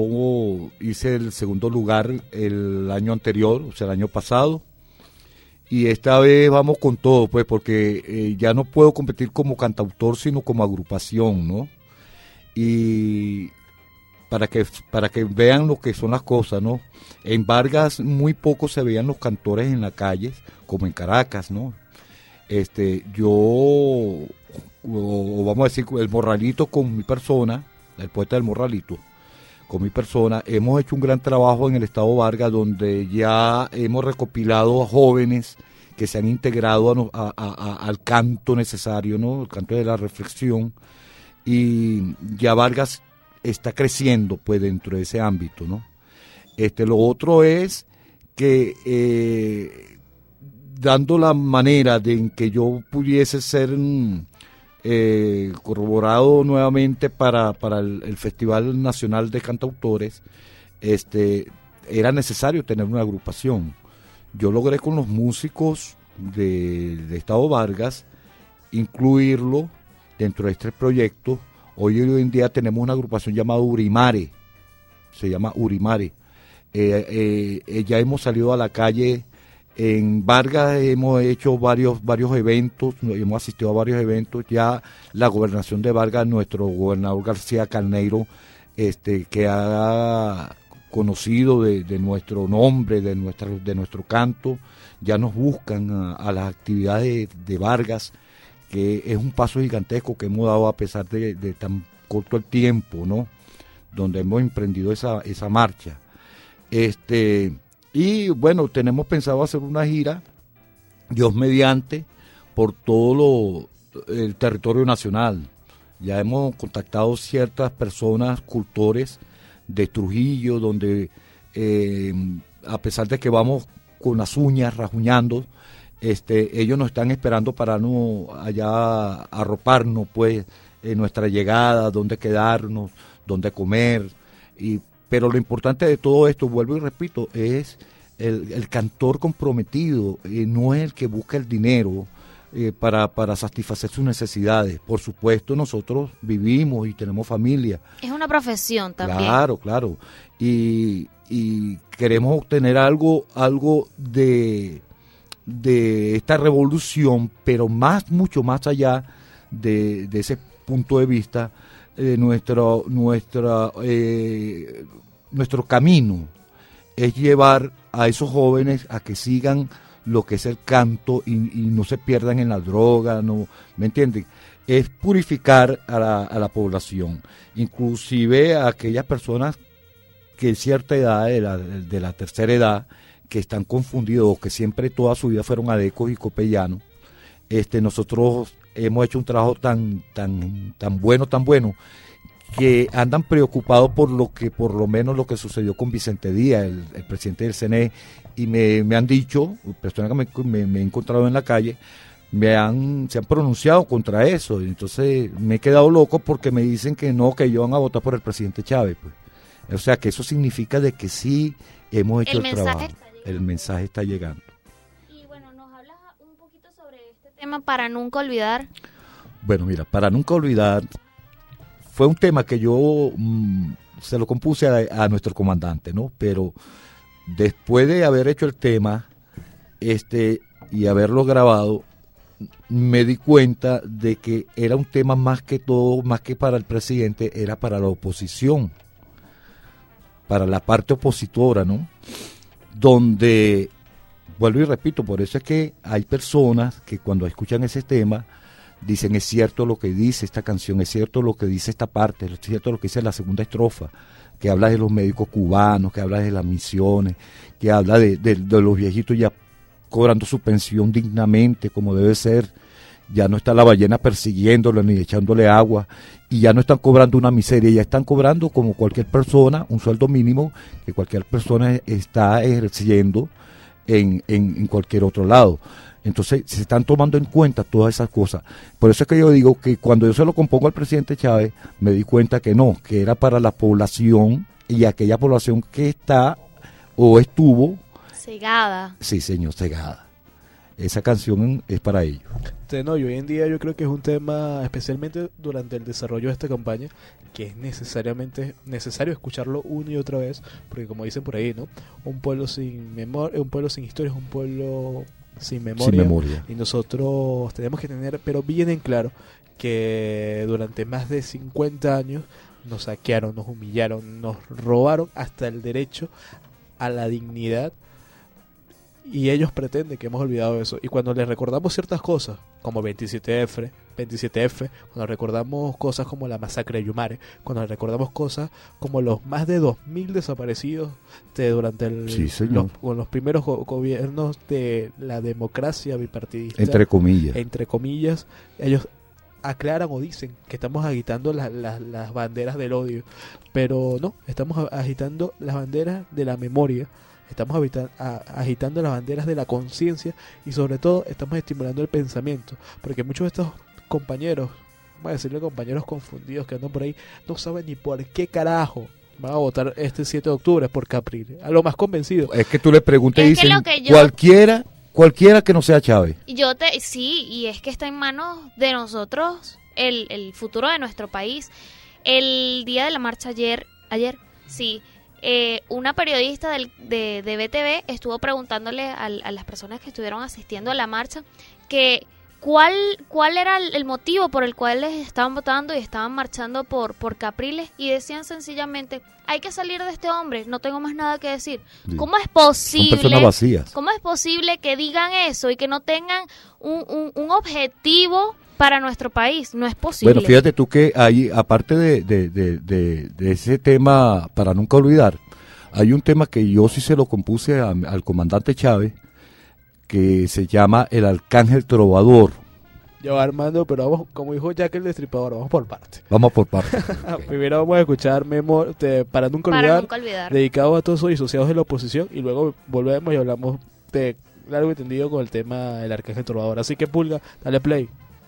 Yo hice el segundo lugar el año anterior, o sea, el año pasado. y esta vez vamos con todo, pues, porque ya no puedo competir como cantautor, sino como agrupación, ¿no? Y para que vean lo que son las cosas, ¿no? En Vargas muy poco se veían los cantores en la calle, como en Caracas, ¿no? O vamos a decir, el Morralito con mi persona, el poeta del Morralito, con mi persona, hemos hecho un gran trabajo en el Estado Vargas, donde ya hemos recopilado a jóvenes que se han integrado al canto necesario, ¿no? El canto de la reflexión, y ya Vargas está creciendo, pues, dentro de ese ámbito, ¿no? Lo otro es que dando la manera de en que yo pudiese ser corroborado nuevamente para el Festival Nacional de Cantautores, era necesario tener una agrupación. Yo logré con los músicos de Estado Vargas incluirlo dentro de este proyecto. Hoy en día tenemos una agrupación llamada Urimare, se llama Urimare. Ya hemos salido a la calle. En Vargas hemos hecho varios eventos, hemos asistido a varios eventos. Ya la gobernación de Vargas, nuestro gobernador García Carneiro, que ha conocido de nuestro nombre, de nuestro canto, ya nos buscan a las actividades de Vargas, que es un paso gigantesco que hemos dado a pesar de tan corto el tiempo, ¿no? Donde hemos emprendido esa marcha. Y bueno, tenemos pensado hacer una gira, Dios mediante, por todo el territorio nacional. Ya hemos contactado ciertas personas, cultores de Trujillo, donde a pesar de que vamos con las uñas rajuñando, ellos nos están esperando para allá arroparnos, pues, en nuestra llegada, dónde quedarnos, dónde comer. Pero lo importante de todo esto, vuelvo y repito, es el cantor comprometido, no es el que busca el dinero para satisfacer sus necesidades. Por supuesto, nosotros vivimos y tenemos familia. Es una profesión también. Claro. Y queremos obtener algo de esta revolución, pero mucho más allá de ese punto de vista, nuestro camino es llevar a esos jóvenes a que sigan lo que es el canto y no se pierdan en la droga, no, ¿me entienden? Es purificar a la población, inclusive a aquellas personas que en cierta edad, de la tercera edad, que están confundidos o que siempre toda su vida fueron adecos y copellanos. Nosotros hemos hecho un trabajo tan bueno, que andan preocupados por lo menos lo que sucedió con Vicente Díaz, el presidente del CNE, y me han dicho, personas que me he encontrado en la calle, se han pronunciado contra eso. Entonces me he quedado loco porque me dicen que ellos van a votar por el presidente Chávez, pues. O sea que eso significa de que sí hemos hecho el trabajo. El mensaje está llegando. Y bueno, nos hablas un poquito sobre este tema para nunca olvidar. Bueno, mira, para nunca olvidar fue un tema que yo se lo compuse a nuestro comandante, ¿no? Pero después de haber hecho el tema y haberlo grabado, me di cuenta de que era un tema más que para el presidente, era para la oposición, para la parte opositora, ¿no? Donde, vuelvo y repito, por eso es que hay personas que cuando escuchan ese tema dicen, es cierto lo que dice esta canción, es cierto lo que dice esta parte, es cierto lo que dice la segunda estrofa, que habla de los médicos cubanos, que habla de las misiones, que habla de los viejitos ya cobrando su pensión dignamente, como debe ser. Ya no está la ballena persiguiéndolo ni echándole agua, y ya no están cobrando una miseria, ya están cobrando como cualquier persona, un sueldo mínimo que cualquier persona está ejerciendo en cualquier otro lado. Entonces se están tomando en cuenta todas esas cosas. Por eso es que yo digo que cuando yo se lo compongo al presidente Chávez, me di cuenta que no, que era para la población y aquella población que está o estuvo cegada. Sí, señor, cegada. Esa canción es para ellos. Y hoy en día yo creo que es un tema, especialmente durante el desarrollo de esta campaña, que es necesario escucharlo una y otra vez, porque como dicen por ahí, ¿no? Un pueblo sin memoria, un pueblo sin historia es un pueblo sin memoria. Sin memoria. Y nosotros tenemos que tener, pero bien en claro, que durante más de 50 años nos saquearon, nos humillaron, nos robaron hasta el derecho a la dignidad, y ellos pretenden que hemos olvidado eso. Y cuando les recordamos ciertas cosas, como 27F, cuando recordamos cosas como la masacre de Yumare, cuando recordamos cosas como los más de 2.000 desaparecidos durante los primeros gobiernos de la democracia bipartidista, entre comillas, ellos aclaran o dicen que estamos agitando las banderas del odio, pero no, estamos agitando las banderas de la memoria, estamos agitando las banderas de la conciencia, y sobre todo estamos estimulando el pensamiento, porque muchos de estos compañeros, vamos a decirle compañeros confundidos que andan por ahí, no saben ni por qué carajo van a votar este 7 de octubre por Capriles, a lo más convencido. Es que tú le preguntas y dicen, yo... cualquiera que no sea Chávez. Sí, y es que está en manos de nosotros el futuro de nuestro país. El día de la marcha ayer, sí, una periodista de BTV estuvo preguntándole a las personas que estuvieron asistiendo a la marcha que cuál era el motivo por el cual les estaban votando y estaban marchando por Capriles, y decían sencillamente: hay que salir de este hombre, no tengo más nada que decir. Sí. ¿Cómo es posible? Son personas vacías. ¿Cómo es posible que digan eso y que no tengan un objetivo para nuestro país? No es posible. Bueno, fíjate tú que hay, aparte de ese tema para nunca olvidar, hay un tema que yo sí se lo compuse al comandante Chávez, que se llama El Arcángel Trovador. Yo, Armando, pero vamos, como dijo Jack el Destripador, vamos por parte. Primero vamos a escuchar Memo para nunca olvidar, dedicado a todos los disociados de la oposición, y luego volvemos y hablamos de largo y tendido con el tema del Arcángel Trovador. Así que, Pulga, dale play.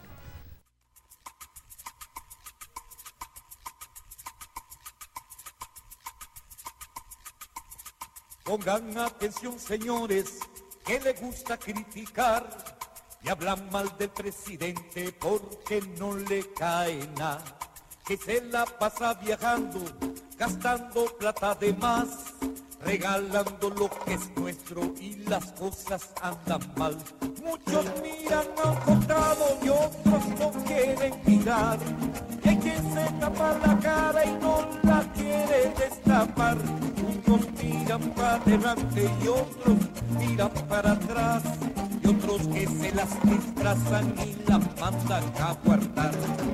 Pongan atención, señores, que le gusta criticar y hablan mal del presidente porque no le cae nada, que se la pasa viajando, gastando plata de más, regalando lo que es nuestro y las cosas andan mal. Muchos miran a un costado y otros no quieren mirar, y hay quien se tapa la cara y no la quiere destapar. Unos miran para adelante y otros miran para atrás, y otros que se las disfrazan y las mandan a guardar.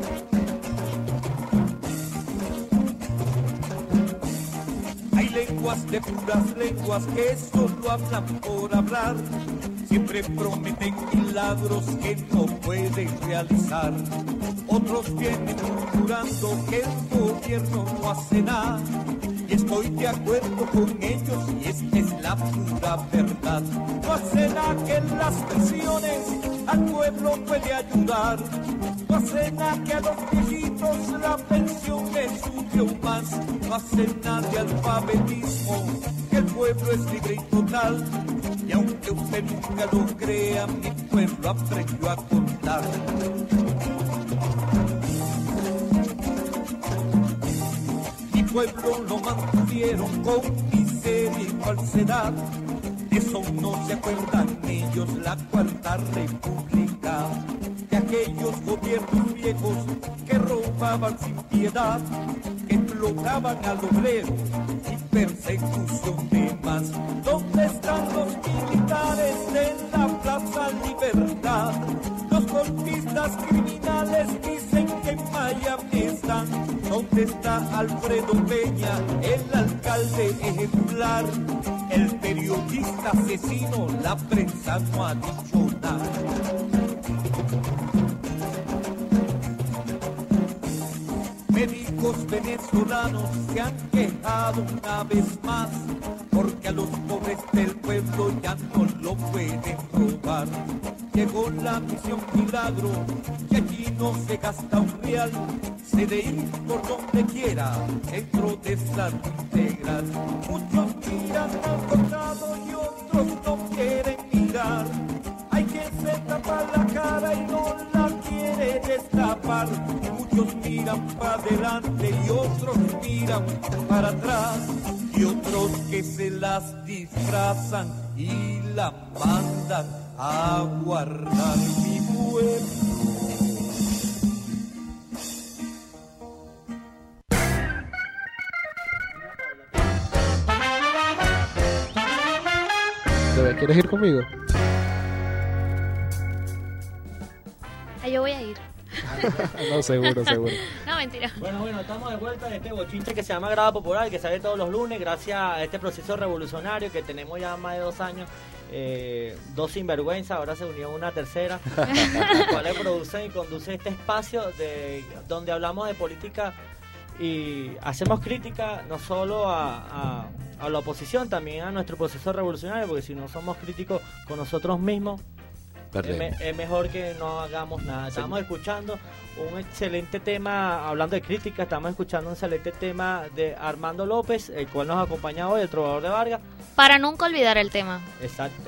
Hay lenguas de puras lenguas que solo hablan por hablar, siempre prometen milagros que no pueden realizar. Otros vienen murmurando que el gobierno no hace nada, y estoy de acuerdo con ellos y esta es la pura verdad. No hace nada que en las pensiones al pueblo puede ayudar, no hace nada que a los viejitos la pensión les subió más, no hace nada de alfabetismo, que el pueblo es libre y total, y aunque usted nunca lo crea, mi pueblo aprendió a contar. Mi pueblo lo mantuvieron con miseria y falsedad, de eso no se acuerdan ellos, la Cuarta República, de aquellos gobiernos viejos que robaban sin piedad, que explotaban al obrero y persecución de más. ¿Dónde están los militares de la Plaza Libertad? Los golpistas criminales dicen que en Miami están. ¿Dónde está Alfredo Peña, el alcalde ejemplar? El periodista asesino, la prensa no ha dicho nada. Médicos venezolanos se han quejado una vez más, porque a los pobres del pueblo ya no lo pueden robar. Llegó la misión Milagro y allí no se gasta un real, se de ir por donde quiera, centro de salud integral. Muchos miran al costado y otros no quieren mirar, hay quien se tapa la cara y no la quiere destapar. Muchos miran para adelante y otros miran para atrás, y otros que se las disfrazan y la mandan a guardar mi pueblo. ¿Quieres ir conmigo? Yo voy a ir. No, seguro. No, mentira. Bueno, estamos de vuelta en este bochinche que se llama Grada Popular, que sale todos los lunes, gracias a este proceso revolucionario que tenemos ya más de 2 años. 2 sinvergüenzas, ahora se unió una tercera, la cual produce y conduce este espacio donde hablamos de política y hacemos crítica no solo a la oposición, también a nuestro proceso revolucionario, porque si no somos críticos con nosotros mismos, es mejor que no hagamos nada. Estamos escuchando un excelente tema, hablando de crítica, estamos escuchando un excelente tema de Armando López, el cual nos acompaña hoy, el trovador de Vargas. Para nunca olvidar el tema. Exacto,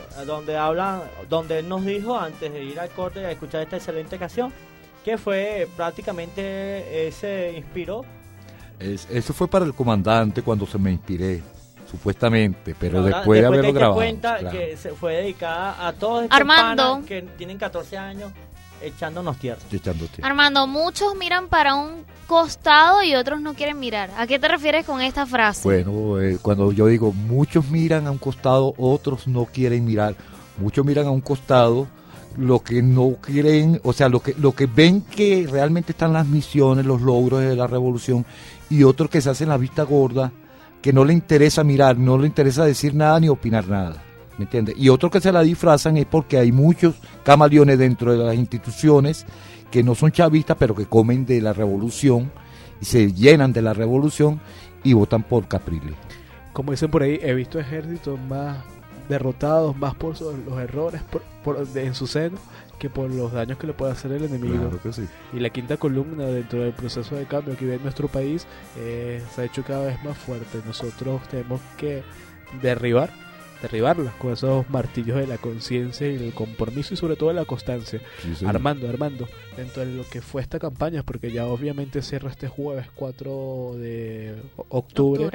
donde él nos dijo, antes de ir al corte a escuchar esta excelente canción, que fue prácticamente, se inspiró. Eso fue para el comandante cuando se me inspiré, supuestamente, pero después de haberlo grabado. Cuenta claro. Que se fue dedicada a todos estos Armando, panas que tienen 14 años echándonos tierra. Armando, muchos miran para un costado y otros no quieren mirar. ¿A qué te refieres con esta frase? Bueno, cuando yo digo muchos miran a un costado, otros no quieren mirar. Muchos miran a un costado, lo que no quieren, o sea, lo que ven que realmente están las misiones, los logros de la revolución, y otros que se hacen la vista gorda, que no le interesa mirar, no le interesa decir nada ni opinar nada, ¿me entiendes? Y otros que se la disfrazan es porque hay muchos camaleones dentro de las instituciones que no son chavistas, pero que comen de la revolución y se llenan de la revolución y votan por Capriles. Como dicen por ahí, he visto ejércitos más derrotados, más por los errores en su seno, que por los daños que le puede hacer el enemigo. Claro que sí. Y la quinta columna dentro del proceso de cambio que vive en nuestro país se ha hecho cada vez más fuerte. Nosotros tenemos que derribarla con esos martillos de la conciencia y del compromiso y sobre todo de la constancia. Sí, Armando, dentro de lo que fue esta campaña, porque ya obviamente cierra este jueves 4 de octubre.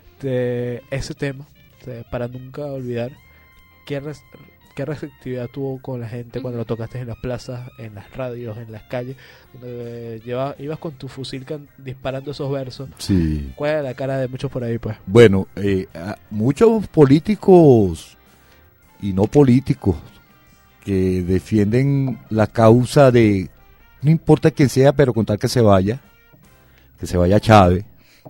De ese tema, para nunca olvidar, ¿qué receptividad tuvo con la gente cuando lo tocaste en las plazas, en las radios, en las calles, donde ibas con tu fusil disparando esos versos? Sí. ¿Cuál era la cara de muchos por ahí, pues? Bueno, muchos políticos y no políticos que defienden la causa de, no importa quién sea, pero con tal que se vaya Chávez.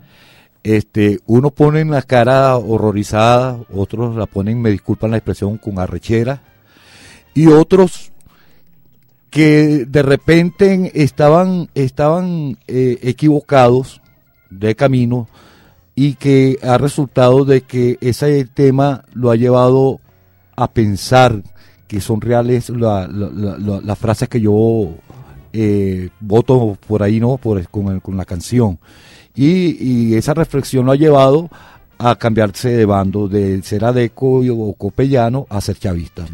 Uno pone en la cara horrorizada, otros la ponen, me disculpan la expresión, con arrechera, y otros que de repente estaban equivocados de camino y que ha resultado de que ese tema lo ha llevado a pensar que son reales las frases que yo voto por ahí, ¿no? Con la canción. Y esa reflexión lo ha llevado a cambiarse de bando, de ser adeco o copellano a ser chavista.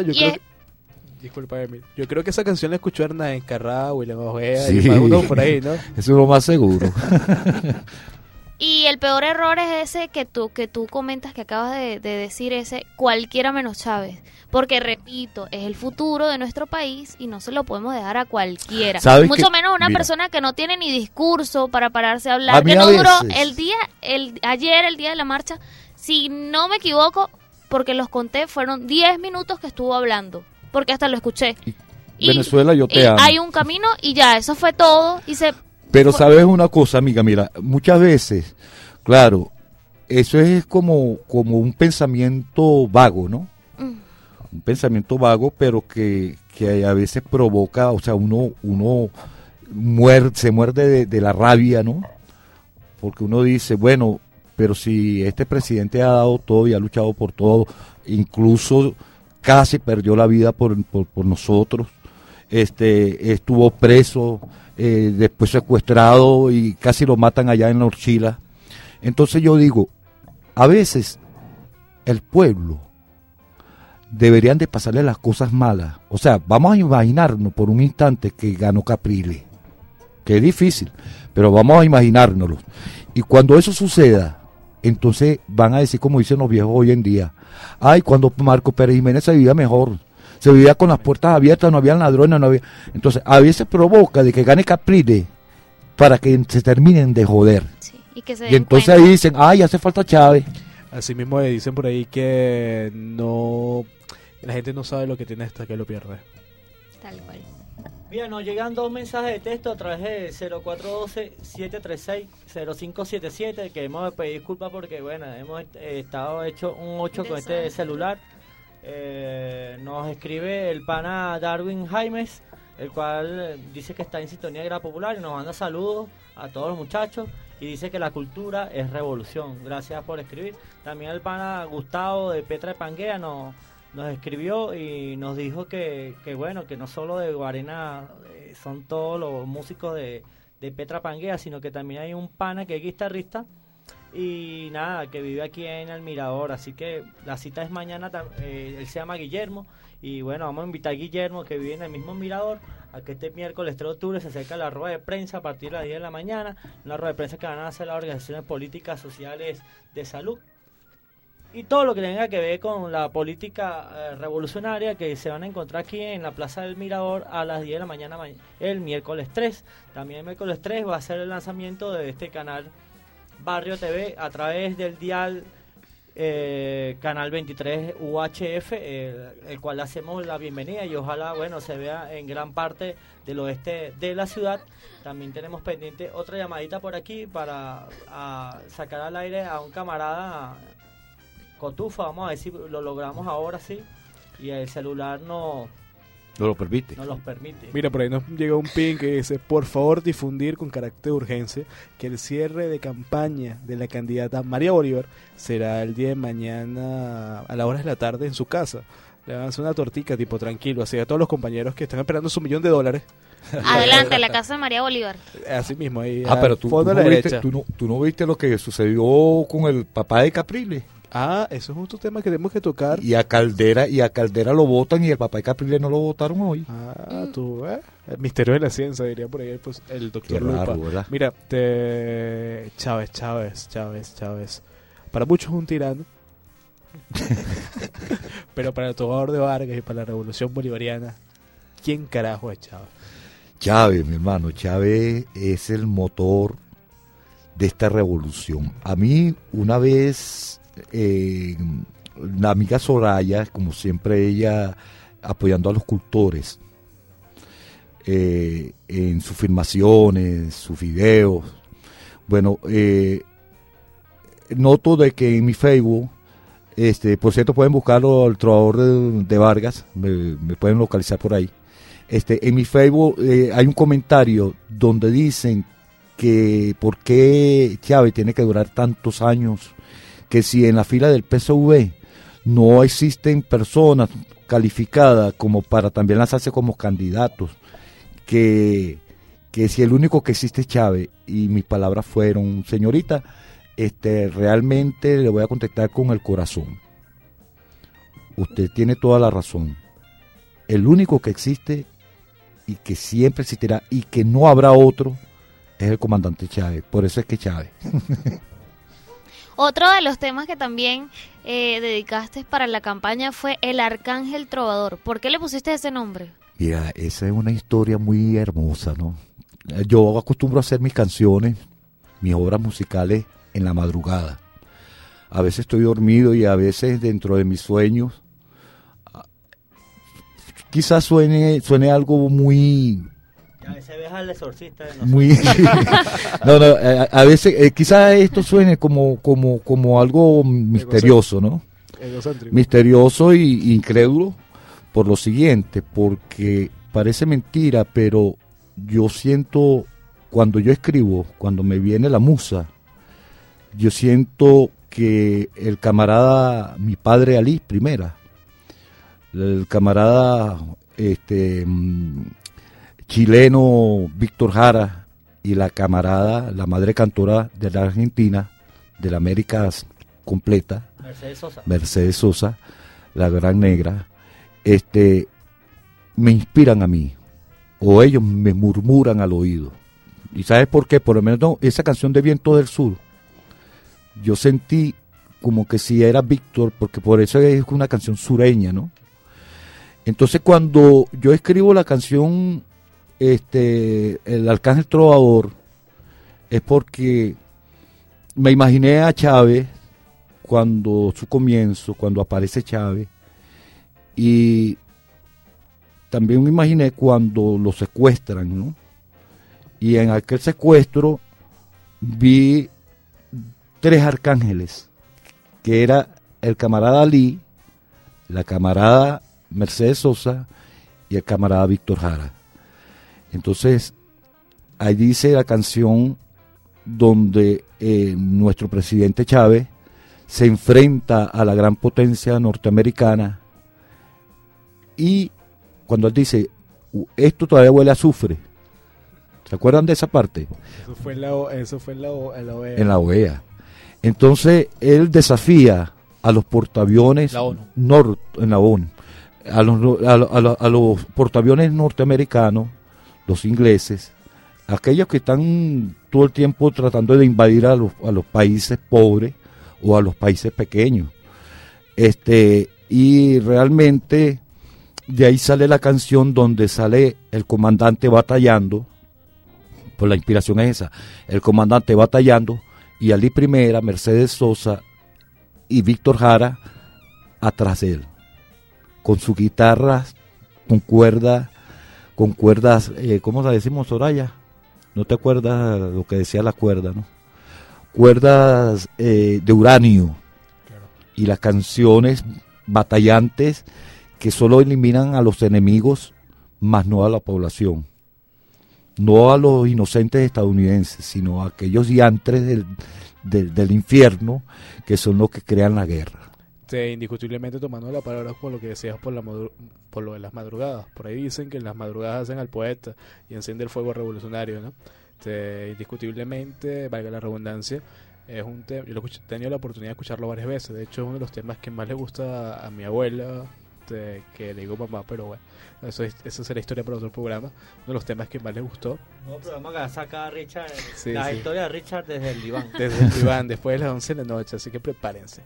Yo creo que esa canción la escuchó Hernán Carrá, William Ojea, sí. Y más uno por ahí, ¿no? Eso es lo más seguro. Y el peor error es ese que tú comentas, que acabas de decir, ese cualquiera menos Chávez. Porque, repito, es el futuro de nuestro país y no se lo podemos dejar a cualquiera. Mucho menos una persona que no tiene ni discurso para pararse a hablar, que no duró ayer, el día de la marcha, si no me equivoco, porque los conté, fueron 10 minutos que estuvo hablando, porque hasta lo escuché. Venezuela, yo te amo. Hay un camino y ya, eso fue todo. Pero sabes una cosa, amiga, mira, muchas veces, claro, eso es como un pensamiento vago, ¿no? Un pensamiento vago, pero que a veces provoca, o sea, uno se muerde de la rabia, ¿no? Porque uno dice, bueno, pero si este presidente ha dado todo y ha luchado por todo, incluso casi perdió la vida por nosotros, estuvo preso, después secuestrado y casi lo matan allá en la Orchila. Entonces yo digo, a veces el pueblo deberían de pasarle las cosas malas. O sea, vamos a imaginarnos por un instante que ganó Capriles, que es difícil, pero vamos a imaginárnoslo. Y cuando eso suceda, entonces van a decir, como dicen los viejos hoy en día, ay, cuando Marco Pérez Jiménez se vivía mejor, Se vivía con las puertas abiertas, no había ladrones, no había... Entonces, a veces provoca de que gane Capriles para que se terminen de joder. Sí, y que se Y den entonces cuenta. ahí dicen, ay, hace falta Chávez. Así mismo dicen por ahí que no, la gente no sabe lo que tiene hasta que lo pierde. Tal cual. Bien, nos llegan 2 mensajes de texto a través de 0412-736-0577. Queremos pedir disculpas porque, bueno, hemos estado hecho un 8 con este celular. Nos escribe el pana Darwin Jaimes, el cual dice que está en sintonía de Grada Popular y nos manda saludos a todos los muchachos y dice que la cultura es revolución. Gracias por escribir. También el pana Gustavo de Petra de Panguea nos escribió y nos dijo que bueno, que no solo de Guarena son todos los músicos de Petra Panguea, sino que también hay un pana que es guitarrista y nada, que vive aquí en el Mirador, así que la cita es mañana. Él se llama Guillermo y bueno, vamos a invitar a Guillermo, que vive en el mismo Mirador, a que este miércoles 3 de octubre se acerca la rueda de prensa a partir de las 10 de la mañana, una rueda de prensa que van a hacer las organizaciones políticas, sociales, de salud y todo lo que tenga que ver con la política revolucionaria, que se van a encontrar aquí en la Plaza del Mirador a las 10 de la mañana el miércoles 3. También el miércoles 3 va a ser el lanzamiento de este canal Barrio TV a través del dial Canal 23 UHF, el cual hacemos la bienvenida y ojalá, bueno, se vea en gran parte del oeste de la ciudad. También tenemos pendiente otra llamadita por aquí para sacar al aire a un camarada Cotufa, vamos a ver si lo logramos ahora, sí, y el celular no lo permite. No los permite. Mira, por ahí nos llega un pin que dice: por favor, difundir con carácter de urgencia que el cierre de campaña de la candidata María Bolívar será el día de mañana a las horas de la tarde en su casa. Le van a hacer una tortica tipo tranquilo, así a todos los compañeros que están esperando su $1,000,000. Adelante, la casa de María Bolívar. Así mismo, ahí pero tú fondo a la no viste, derecha. tú no viste lo que sucedió con el papá de Capriles. Ah, eso es otro tema que tenemos que tocar. Y a Caldera lo votan y el papá de Capriles no lo votaron hoy. Ah, tú, el misterio de la ciencia, diría por ahí pues, el doctor Lupa. Raro, ¿verdad? Mira, Chávez. Para muchos es un tirano. Pero para el tomador de Vargas y para la revolución bolivariana, ¿quién carajo es Chávez? Chávez, mi hermano, Chávez es el motor de esta revolución. A mí, una vez, la amiga Soraya, como siempre ella apoyando a los cultores en sus filmaciones, sus videos, bueno, noto de que en mi Facebook, por cierto, pueden buscarlo al trovador de Vargas, me pueden localizar por ahí. En mi Facebook hay un comentario donde dicen que por qué Chávez tiene que durar tantos años, que si en la fila del PSV no existen personas calificadas como para también lanzarse como candidatos, que si el único que existe es Chávez. Y mis palabras fueron: señorita, realmente le voy a contestar con el corazón. Usted tiene toda la razón. El único que existe y que siempre existirá y que no habrá otro es el comandante Chávez. Por eso es que Chávez. Otro de los temas que también dedicaste para la campaña fue el Arcángel Trovador. ¿Por qué le pusiste ese nombre? Mira, esa es una historia muy hermosa, ¿no? Yo acostumbro a hacer mis canciones, mis obras musicales en la madrugada. A veces estoy dormido y a veces dentro de mis sueños quizás suene algo muy... A veces ves al exorcista de muy a veces quizás esto suene como algo misterioso, ¿no? Egocéntrico. Misterioso y incrédulo por lo siguiente, porque parece mentira, pero yo siento, cuando yo escribo, cuando me viene la musa, yo siento que el camarada, mi padre Ali Primera, el camarada chileno Víctor Jara y la camarada, la madre cantora de la Argentina, de la América completa, Mercedes Sosa, la gran negra, me inspiran a mí, o ellos me murmuran al oído. ¿Y sabes por qué? Por lo menos esa canción de Viento del Sur, yo sentí como que si era Víctor, porque por eso es una canción sureña, ¿no? Entonces cuando yo escribo la canción El Arcángel Trovador, es porque me imaginé a Chávez cuando su comienzo, cuando aparece Chávez, y también me imaginé cuando lo secuestran, ¿no? Y en aquel secuestro vi 3 arcángeles, que era el camarada Ali, la camarada Mercedes Sosa y el camarada Víctor Jara. Entonces, ahí dice la canción donde nuestro presidente Chávez se enfrenta a la gran potencia norteamericana, y cuando él dice, esto todavía huele a azufre. ¿Se acuerdan de esa parte? Eso fue en la OEA. En la OEA. Entonces, él desafía a los portaaviones en la ONU, a los portaaviones norteamericanos, los ingleses, aquellos que están todo el tiempo tratando de invadir a los países pobres o a los países pequeños. Y realmente de ahí sale la canción donde sale el comandante batallando, pues la inspiración es esa, el comandante batallando, y Ali Primera, Mercedes Sosa y Víctor Jara atrás de él, con sus guitarras, con cuerdas, ¿cómo la decimos, Soraya? ¿No te acuerdas lo que decía la cuerda, no? Cuerdas de uranio, claro. Y las canciones batallantes que solo eliminan a los enemigos, más no a la población, no a los inocentes estadounidenses, sino a aquellos diantres del infierno que son los que crean la guerra. Indiscutiblemente tomando la palabra por lo que decías por lo de las madrugadas. Por ahí dicen que en las madrugadas hacen al poeta y enciende el fuego revolucionario, ¿no? Indiscutiblemente, valga la redundancia, es un tema, yo he tenido la oportunidad de escucharlo varias veces. De hecho, es uno de los temas que más le gusta a mi abuela, que le digo mamá, pero bueno, eso será historia para otro programa. Uno de los temas que más le gustó. Nuevo programa que saca Richard, sí, la sí. historia de Richard desde el diván. Desde el diván, después de las 11 de la noche, así que prepárense.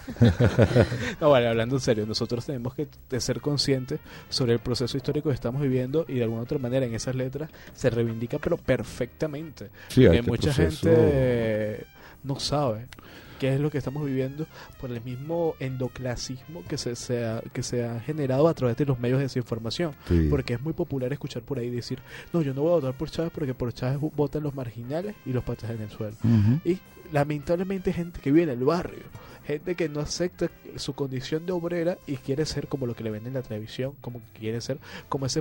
No, vale, hablando en serio, nosotros tenemos que ser conscientes sobre el proceso histórico que estamos viviendo, y de alguna otra manera en esas letras se reivindica, pero perfectamente. Sí, porque mucha gente no sabe qué es lo que estamos viviendo por el mismo endoclasismo que se ha generado a través de los medios de desinformación. Sí. Porque es muy popular escuchar por ahí decir, no, yo no voy a votar por Chávez porque por Chávez votan los marginales y los patas en el suelo. Y lamentablemente gente que vive en el barrio, gente que no acepta su condición de obrera y quiere ser como lo que le venden en la televisión, como que quiere ser como ese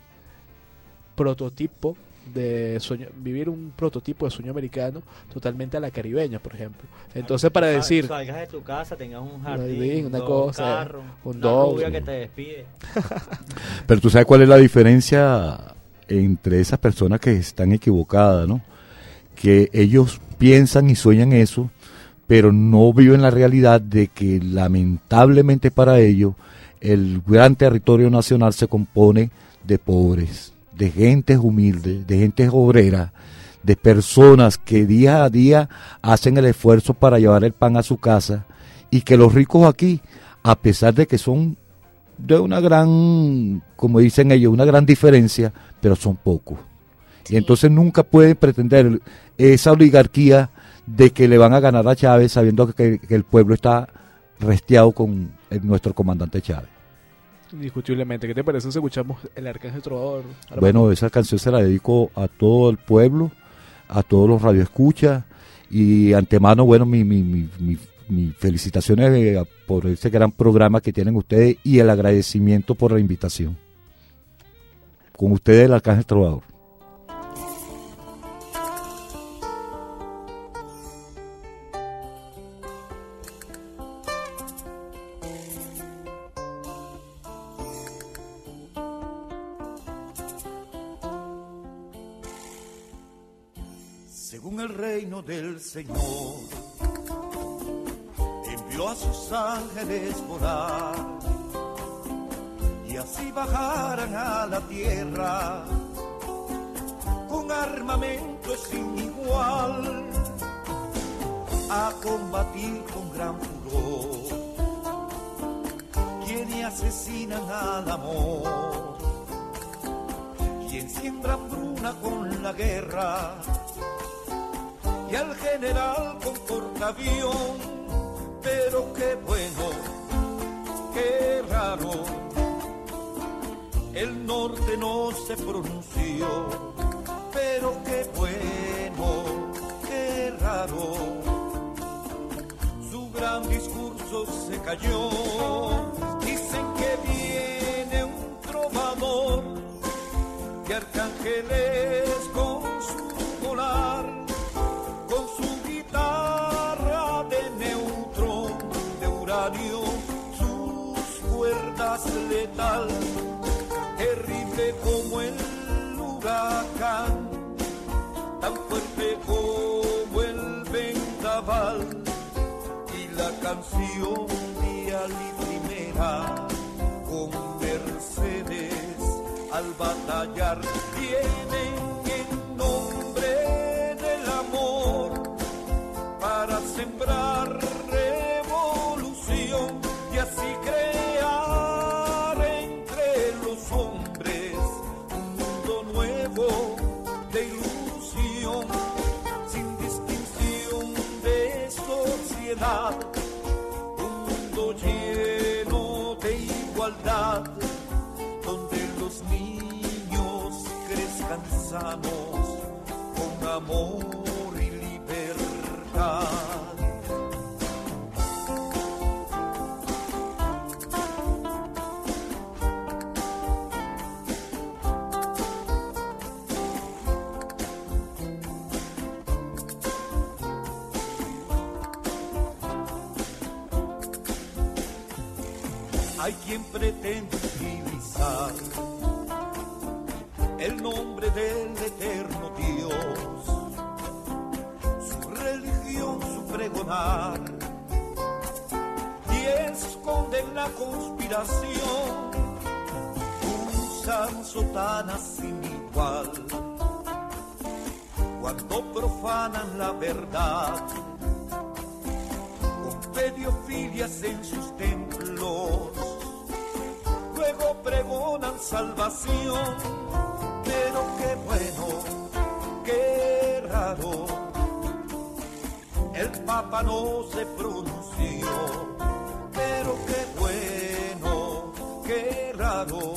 prototipo de sueño, vivir un prototipo de sueño americano totalmente a la caribeña, por ejemplo. Entonces, para decir, salgas de tu casa, tengas un jardín, una cosa, carro, una rubia que te despide. Pero tú sabes cuál es la diferencia entre esas personas que están equivocadas, ¿no? Que ellos piensan y sueñan eso, pero no viven la realidad de que lamentablemente para ellos el gran territorio nacional se compone de pobres, de gentes humildes, de gentes obreras, de personas que día a día hacen el esfuerzo para llevar el pan a su casa, y que los ricos aquí, a pesar de que son de una gran, como dicen ellos, una gran diferencia, pero son pocos. Y entonces nunca pueden pretender esa oligarquía de que le van a ganar a Chávez sabiendo que el pueblo está resteado con nuestro comandante Chávez. Indiscutiblemente. ¿Qué te parece si escuchamos El Arcángel Trovador? Bueno, esa canción se la dedico a todo el pueblo, a todos los radioescuchas, y antemano, bueno, mi felicitaciones por ese gran programa que tienen ustedes y el agradecimiento por la invitación. Con ustedes, El Arcángel Trovador. Según el reino del Señor, envió a sus ángeles volar, y así bajaran a la tierra con armamento sin igual, a combatir con gran furor quienes asesinan al amor. Quien siembra hambruna con la guerra y al general con portaavión. Pero qué bueno, qué raro, el norte no se pronunció. Pero qué bueno, qué raro, su gran discurso se cayó. Dicen que viene un trovador de arcángeles con su volar, con su guitarra de neutrón, de uranio, sus cuerdas letal, terrible como el huracán, tan fuerte como el vendaval. Y la canción de Ali Primera con Mercedes al batallar vienen en nombre del amor para sembrar revolución y así crear entre los hombres un mundo nuevo de ilusión, sin distinción de sociedad, un mundo lleno de igualdad, donde los niños crezcan sanos con amor y libertad. Hay quien pretende utilizar el nombre del eterno Dios, su religión, su pregonar, y esconden la conspiración, usan sotanas sin igual, cuando profanan la verdad, con pedofilias en sus templos, luego pregonan salvación. Pero qué bueno, qué raro, el Papa no se pronunció. Pero qué bueno, qué raro,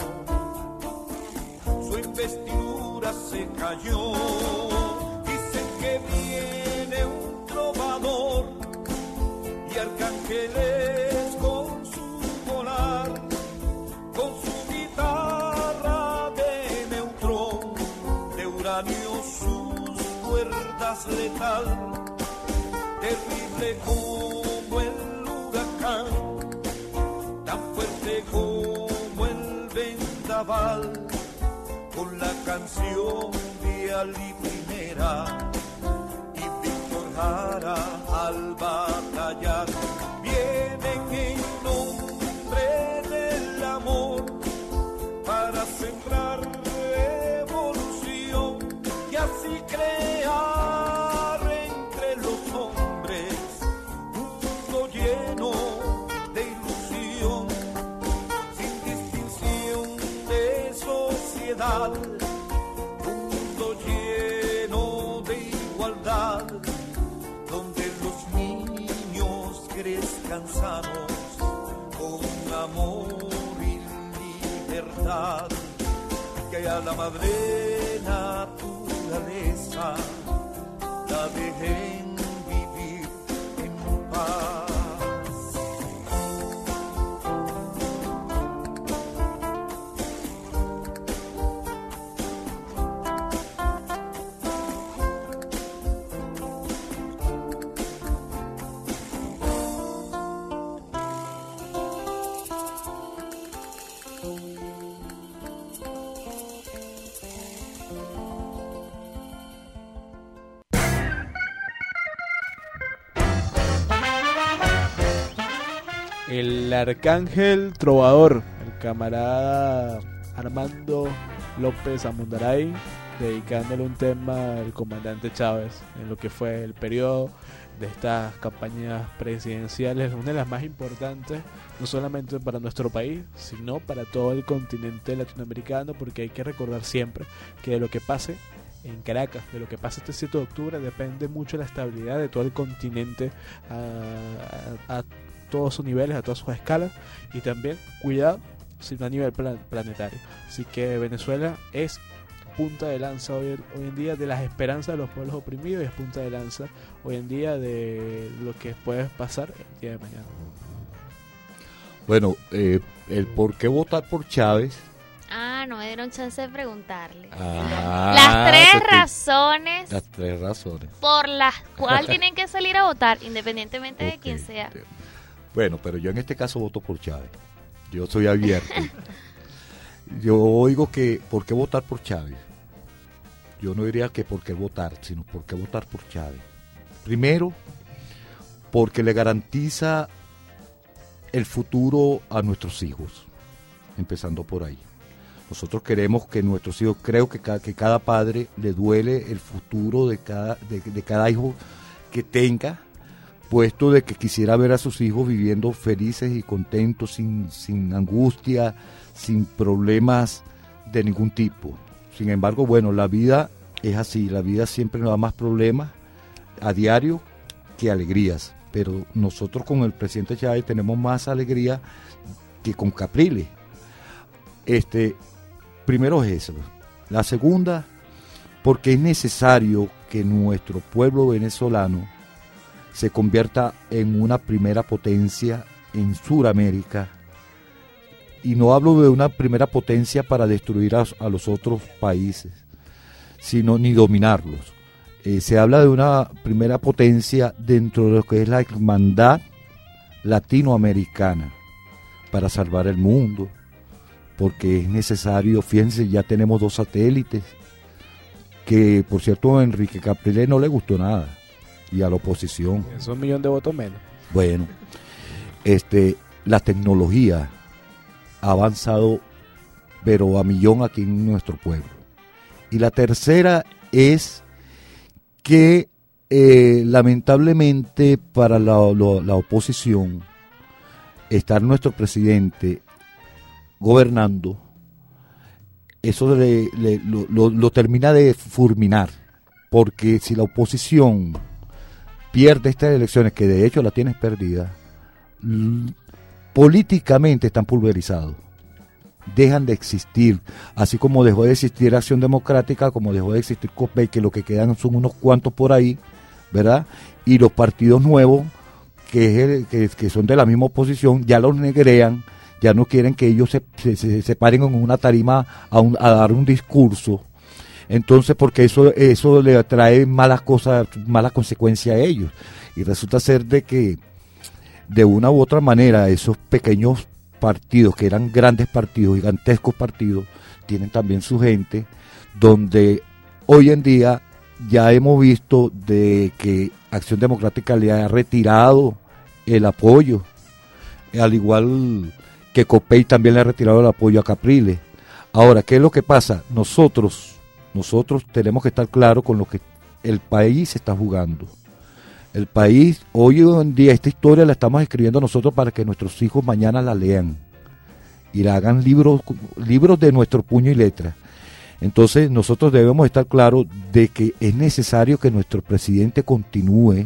su investidura se cayó. Dicen que viene un trovador y arcángeles con su volar, con su guitarra de neutrón, de uranio, sus cuerdas letal, terrible como el huracán, tan fuerte como el vendaval, con la canción de Ali Primera y Víctor Jara al batallar, vienen en nombre del amor para sembrar revolución y así crear entre los hombres un mundo lleno de ilusión, sin distinción de sociedad, un mundo lleno de igualdad, donde los niños crezcan sanos con amor y libertad, que a la madre naturaleza la dejen vivir en paz. El arcángel trovador, el camarada Armando López Amundaray, dedicándole un tema al comandante Chávez en lo que fue el periodo de estas campañas presidenciales, una de las más importantes, no solamente para nuestro país, sino para todo el continente latinoamericano, porque hay que recordar siempre que de lo que pase en Caracas, de lo que pase este 7 de octubre, depende mucho la estabilidad de todo el continente a todos sus niveles, a todas sus escalas, y también, cuidado, sino a nivel planetario. Así que Venezuela es punta de lanza hoy en día de las esperanzas de los pueblos oprimidos, y es punta de lanza hoy en día de lo que puede pasar el día de mañana. Bueno, el por qué votar por Chávez. No me dieron chance de preguntarle. Las tres razones por las cuales tienen que salir a votar, independientemente de quién sea. Bueno, pero yo en este caso voto por Chávez. Yo soy abierto. Yo oigo que ¿por qué votar por Chávez? Yo no diría que por qué votar, sino por qué votar por Chávez. Primero, porque le garantiza el futuro a nuestros hijos, empezando por ahí. Nosotros queremos que nuestros hijos, creo que cada padre le duele el futuro de cada hijo que tenga, puesto de que quisiera ver a sus hijos viviendo felices y contentos, sin angustia, sin problemas de ningún tipo. Sin embargo, bueno, la vida es así, la vida siempre nos da más problemas a diario que alegrías, pero nosotros con el presidente Chávez tenemos más alegría que con Capriles. Primero es eso. La segunda, porque es necesario que nuestro pueblo venezolano se convierta en una primera potencia en Sudamérica. Y no hablo de una primera potencia para destruir a los otros países, sino ni dominarlos. Se habla de una primera potencia dentro de lo que es la hermandad latinoamericana para salvar el mundo, porque es necesario. Fíjense, ya tenemos 2 satélites, que por cierto a Enrique Capriles no le gustó nada, y a la oposición. Es 1 millón de votos menos. Bueno, la tecnología ha avanzado, pero a millón aquí en nuestro pueblo. Y la tercera es que lamentablemente para la oposición, estar nuestro presidente gobernando, eso lo termina de fulminar, porque si la oposición pierde estas elecciones, que de hecho la tienes perdida, políticamente están pulverizados, dejan de existir, así como dejó de existir Acción Democrática, como dejó de existir COPEI, que lo que quedan son unos cuantos por ahí, ¿verdad? Y los partidos nuevos, que son de la misma oposición, ya los negrean, ya no quieren que ellos se paren en una tarima a dar un discurso. Entonces, porque eso le trae malas consecuencias a ellos. Y resulta ser de que de una u otra manera esos pequeños partidos, que eran grandes partidos, gigantescos partidos, tienen también su gente, donde hoy en día ya hemos visto de que Acción Democrática le ha retirado el apoyo, al igual que COPEI también le ha retirado el apoyo a Capriles. Ahora, ¿qué es lo que pasa? Nosotros tenemos que estar claros con lo que el país está jugando. El país, hoy en día, esta historia la estamos escribiendo nosotros para que nuestros hijos mañana la lean y la hagan libros de nuestro puño y letra. Entonces nosotros debemos estar claros de que es necesario que nuestro presidente continúe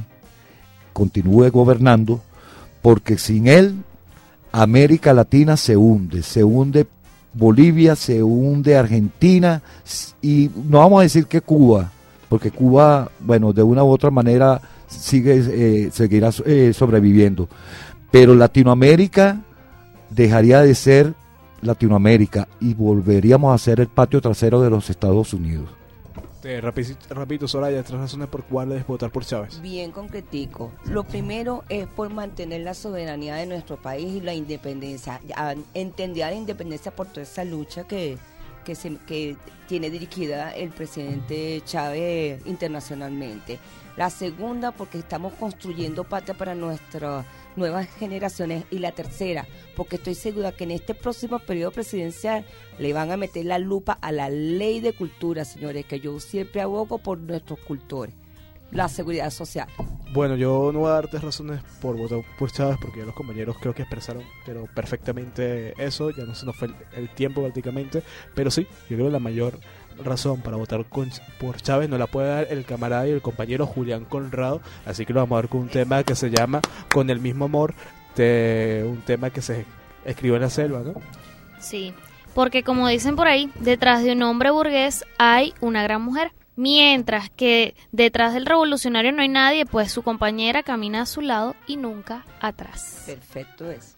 gobernando, porque sin él América Latina se hunde Bolivia, se hunde Argentina, y no vamos a decir que Cuba, porque Cuba, bueno, de una u otra manera seguirá sobreviviendo, pero Latinoamérica dejaría de ser Latinoamérica y volveríamos a ser el patio trasero de los Estados Unidos. Rapidito, Soraya, 3 razones por cuáles votar por Chávez. Bien concretico. Lo primero es por mantener la soberanía de nuestro país y la independencia. Entendía la independencia por toda esa lucha que que tiene dirigida el presidente Chávez internacionalmente. La segunda, porque estamos construyendo patria para nuestras nuevas generaciones. Y la tercera, porque estoy segura que en este próximo periodo presidencial le van a meter la lupa a la ley de cultura, señores, que yo siempre abogo por nuestros cultores. La seguridad social. Bueno, yo no voy a darte razones por votar por Chávez, porque ya los compañeros creo que expresaron pero perfectamente eso, ya no se nos fue el tiempo prácticamente, pero sí, yo creo que la mayor razón para votar por Chávez no la puede dar el camarada y el compañero Julián Conrado, así que lo vamos a ver con un tema que se llama Con el mismo amor, un tema que se escribió en la selva, ¿no? Sí, porque como dicen por ahí, detrás de un hombre burgués hay una gran mujer. Mientras que detrás del revolucionario no hay nadie, pues su compañera camina a su lado y nunca atrás. Perfecto es.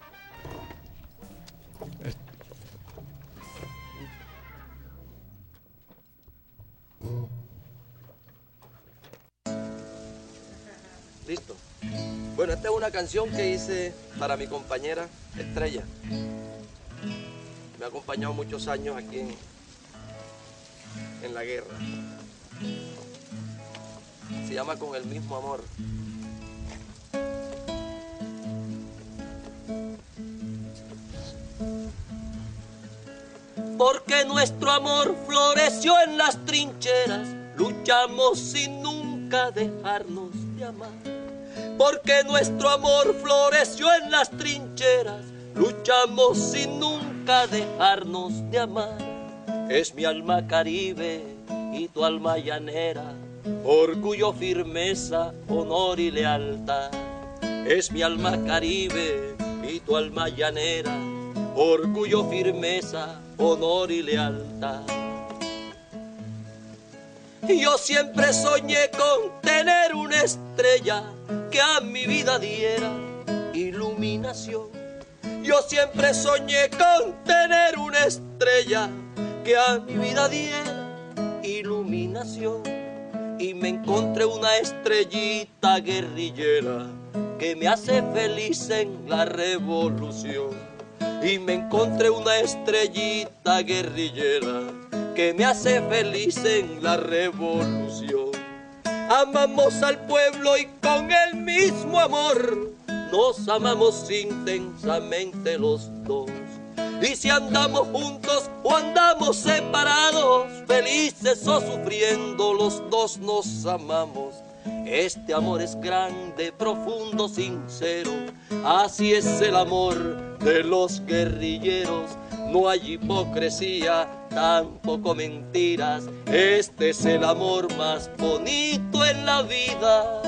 Listo. Bueno, esta es una canción que hice para mi compañera Estrella. Me ha acompañado muchos años aquí en la guerra. Se llama Con el mismo amor. Porque nuestro amor floreció en las trincheras, luchamos sin nunca dejarnos de amar. Porque nuestro amor floreció en las trincheras, luchamos sin nunca dejarnos de amar. Es mi alma caribe y tu alma llanera, orgullo, firmeza, honor y lealtad. Es mi alma caribe y tu alma llanera, orgullo, firmeza, honor y lealtad. Yo siempre soñé con tener una estrella que a mi vida diera iluminación. Yo siempre soñé con tener una estrella que a mi vida diera iluminación. Y me encontré una estrellita guerrillera que me hace feliz en la revolución. Y me encontré una estrellita guerrillera que me hace feliz en la revolución. Amamos al pueblo y con el mismo amor nos amamos intensamente los dos. Y si andamos juntos o andamos separados, felices o sufriendo, los dos nos amamos. Este amor es grande, profundo, sincero, así es el amor de los guerrilleros. No hay hipocresía, tampoco mentiras, este es el amor más bonito en la vida.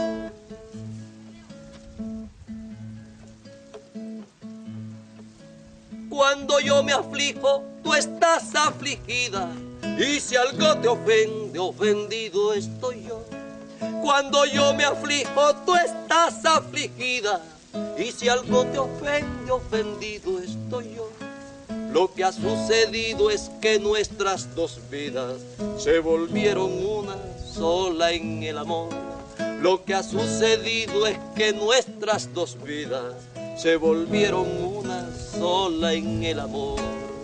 Cuando yo me aflijo, tú estás afligida, y si algo te ofende, ofendido estoy yo. Cuando yo me aflijo, tú estás afligida, y si algo te ofende, ofendido estoy yo. Lo que ha sucedido es que nuestras dos vidas se volvieron una sola en el amor. Lo que ha sucedido es que nuestras dos vidas se volvieron una sola en el amor.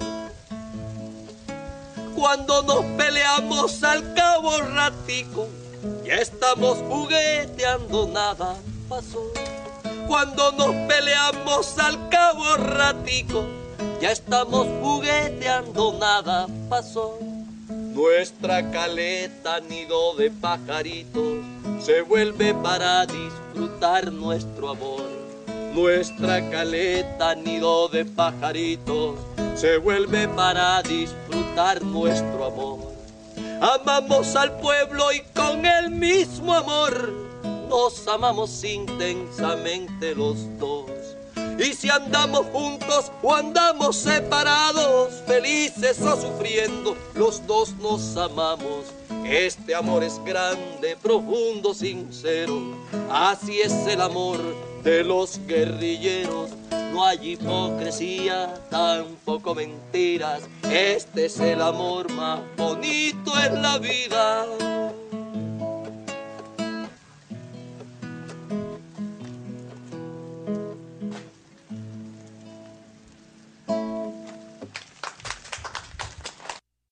Cuando nos peleamos al cabo ratico, ya estamos jugueteando, nada pasó. Cuando nos peleamos al cabo ratico, ya estamos jugueteando, nada pasó. Nuestra caleta, nido de pajaritos, se vuelve para disfrutar nuestro amor. Nuestra caleta, nido de pajaritos, se vuelve para disfrutar nuestro amor. Amamos al pueblo y con el mismo amor nos amamos intensamente los dos. Y si andamos juntos o andamos separados, felices o sufriendo, los dos nos amamos. Este amor es grande, profundo, sincero, así es el amor de los guerrilleros. No hay hipocresía, tampoco mentiras, este es el amor más bonito en la vida.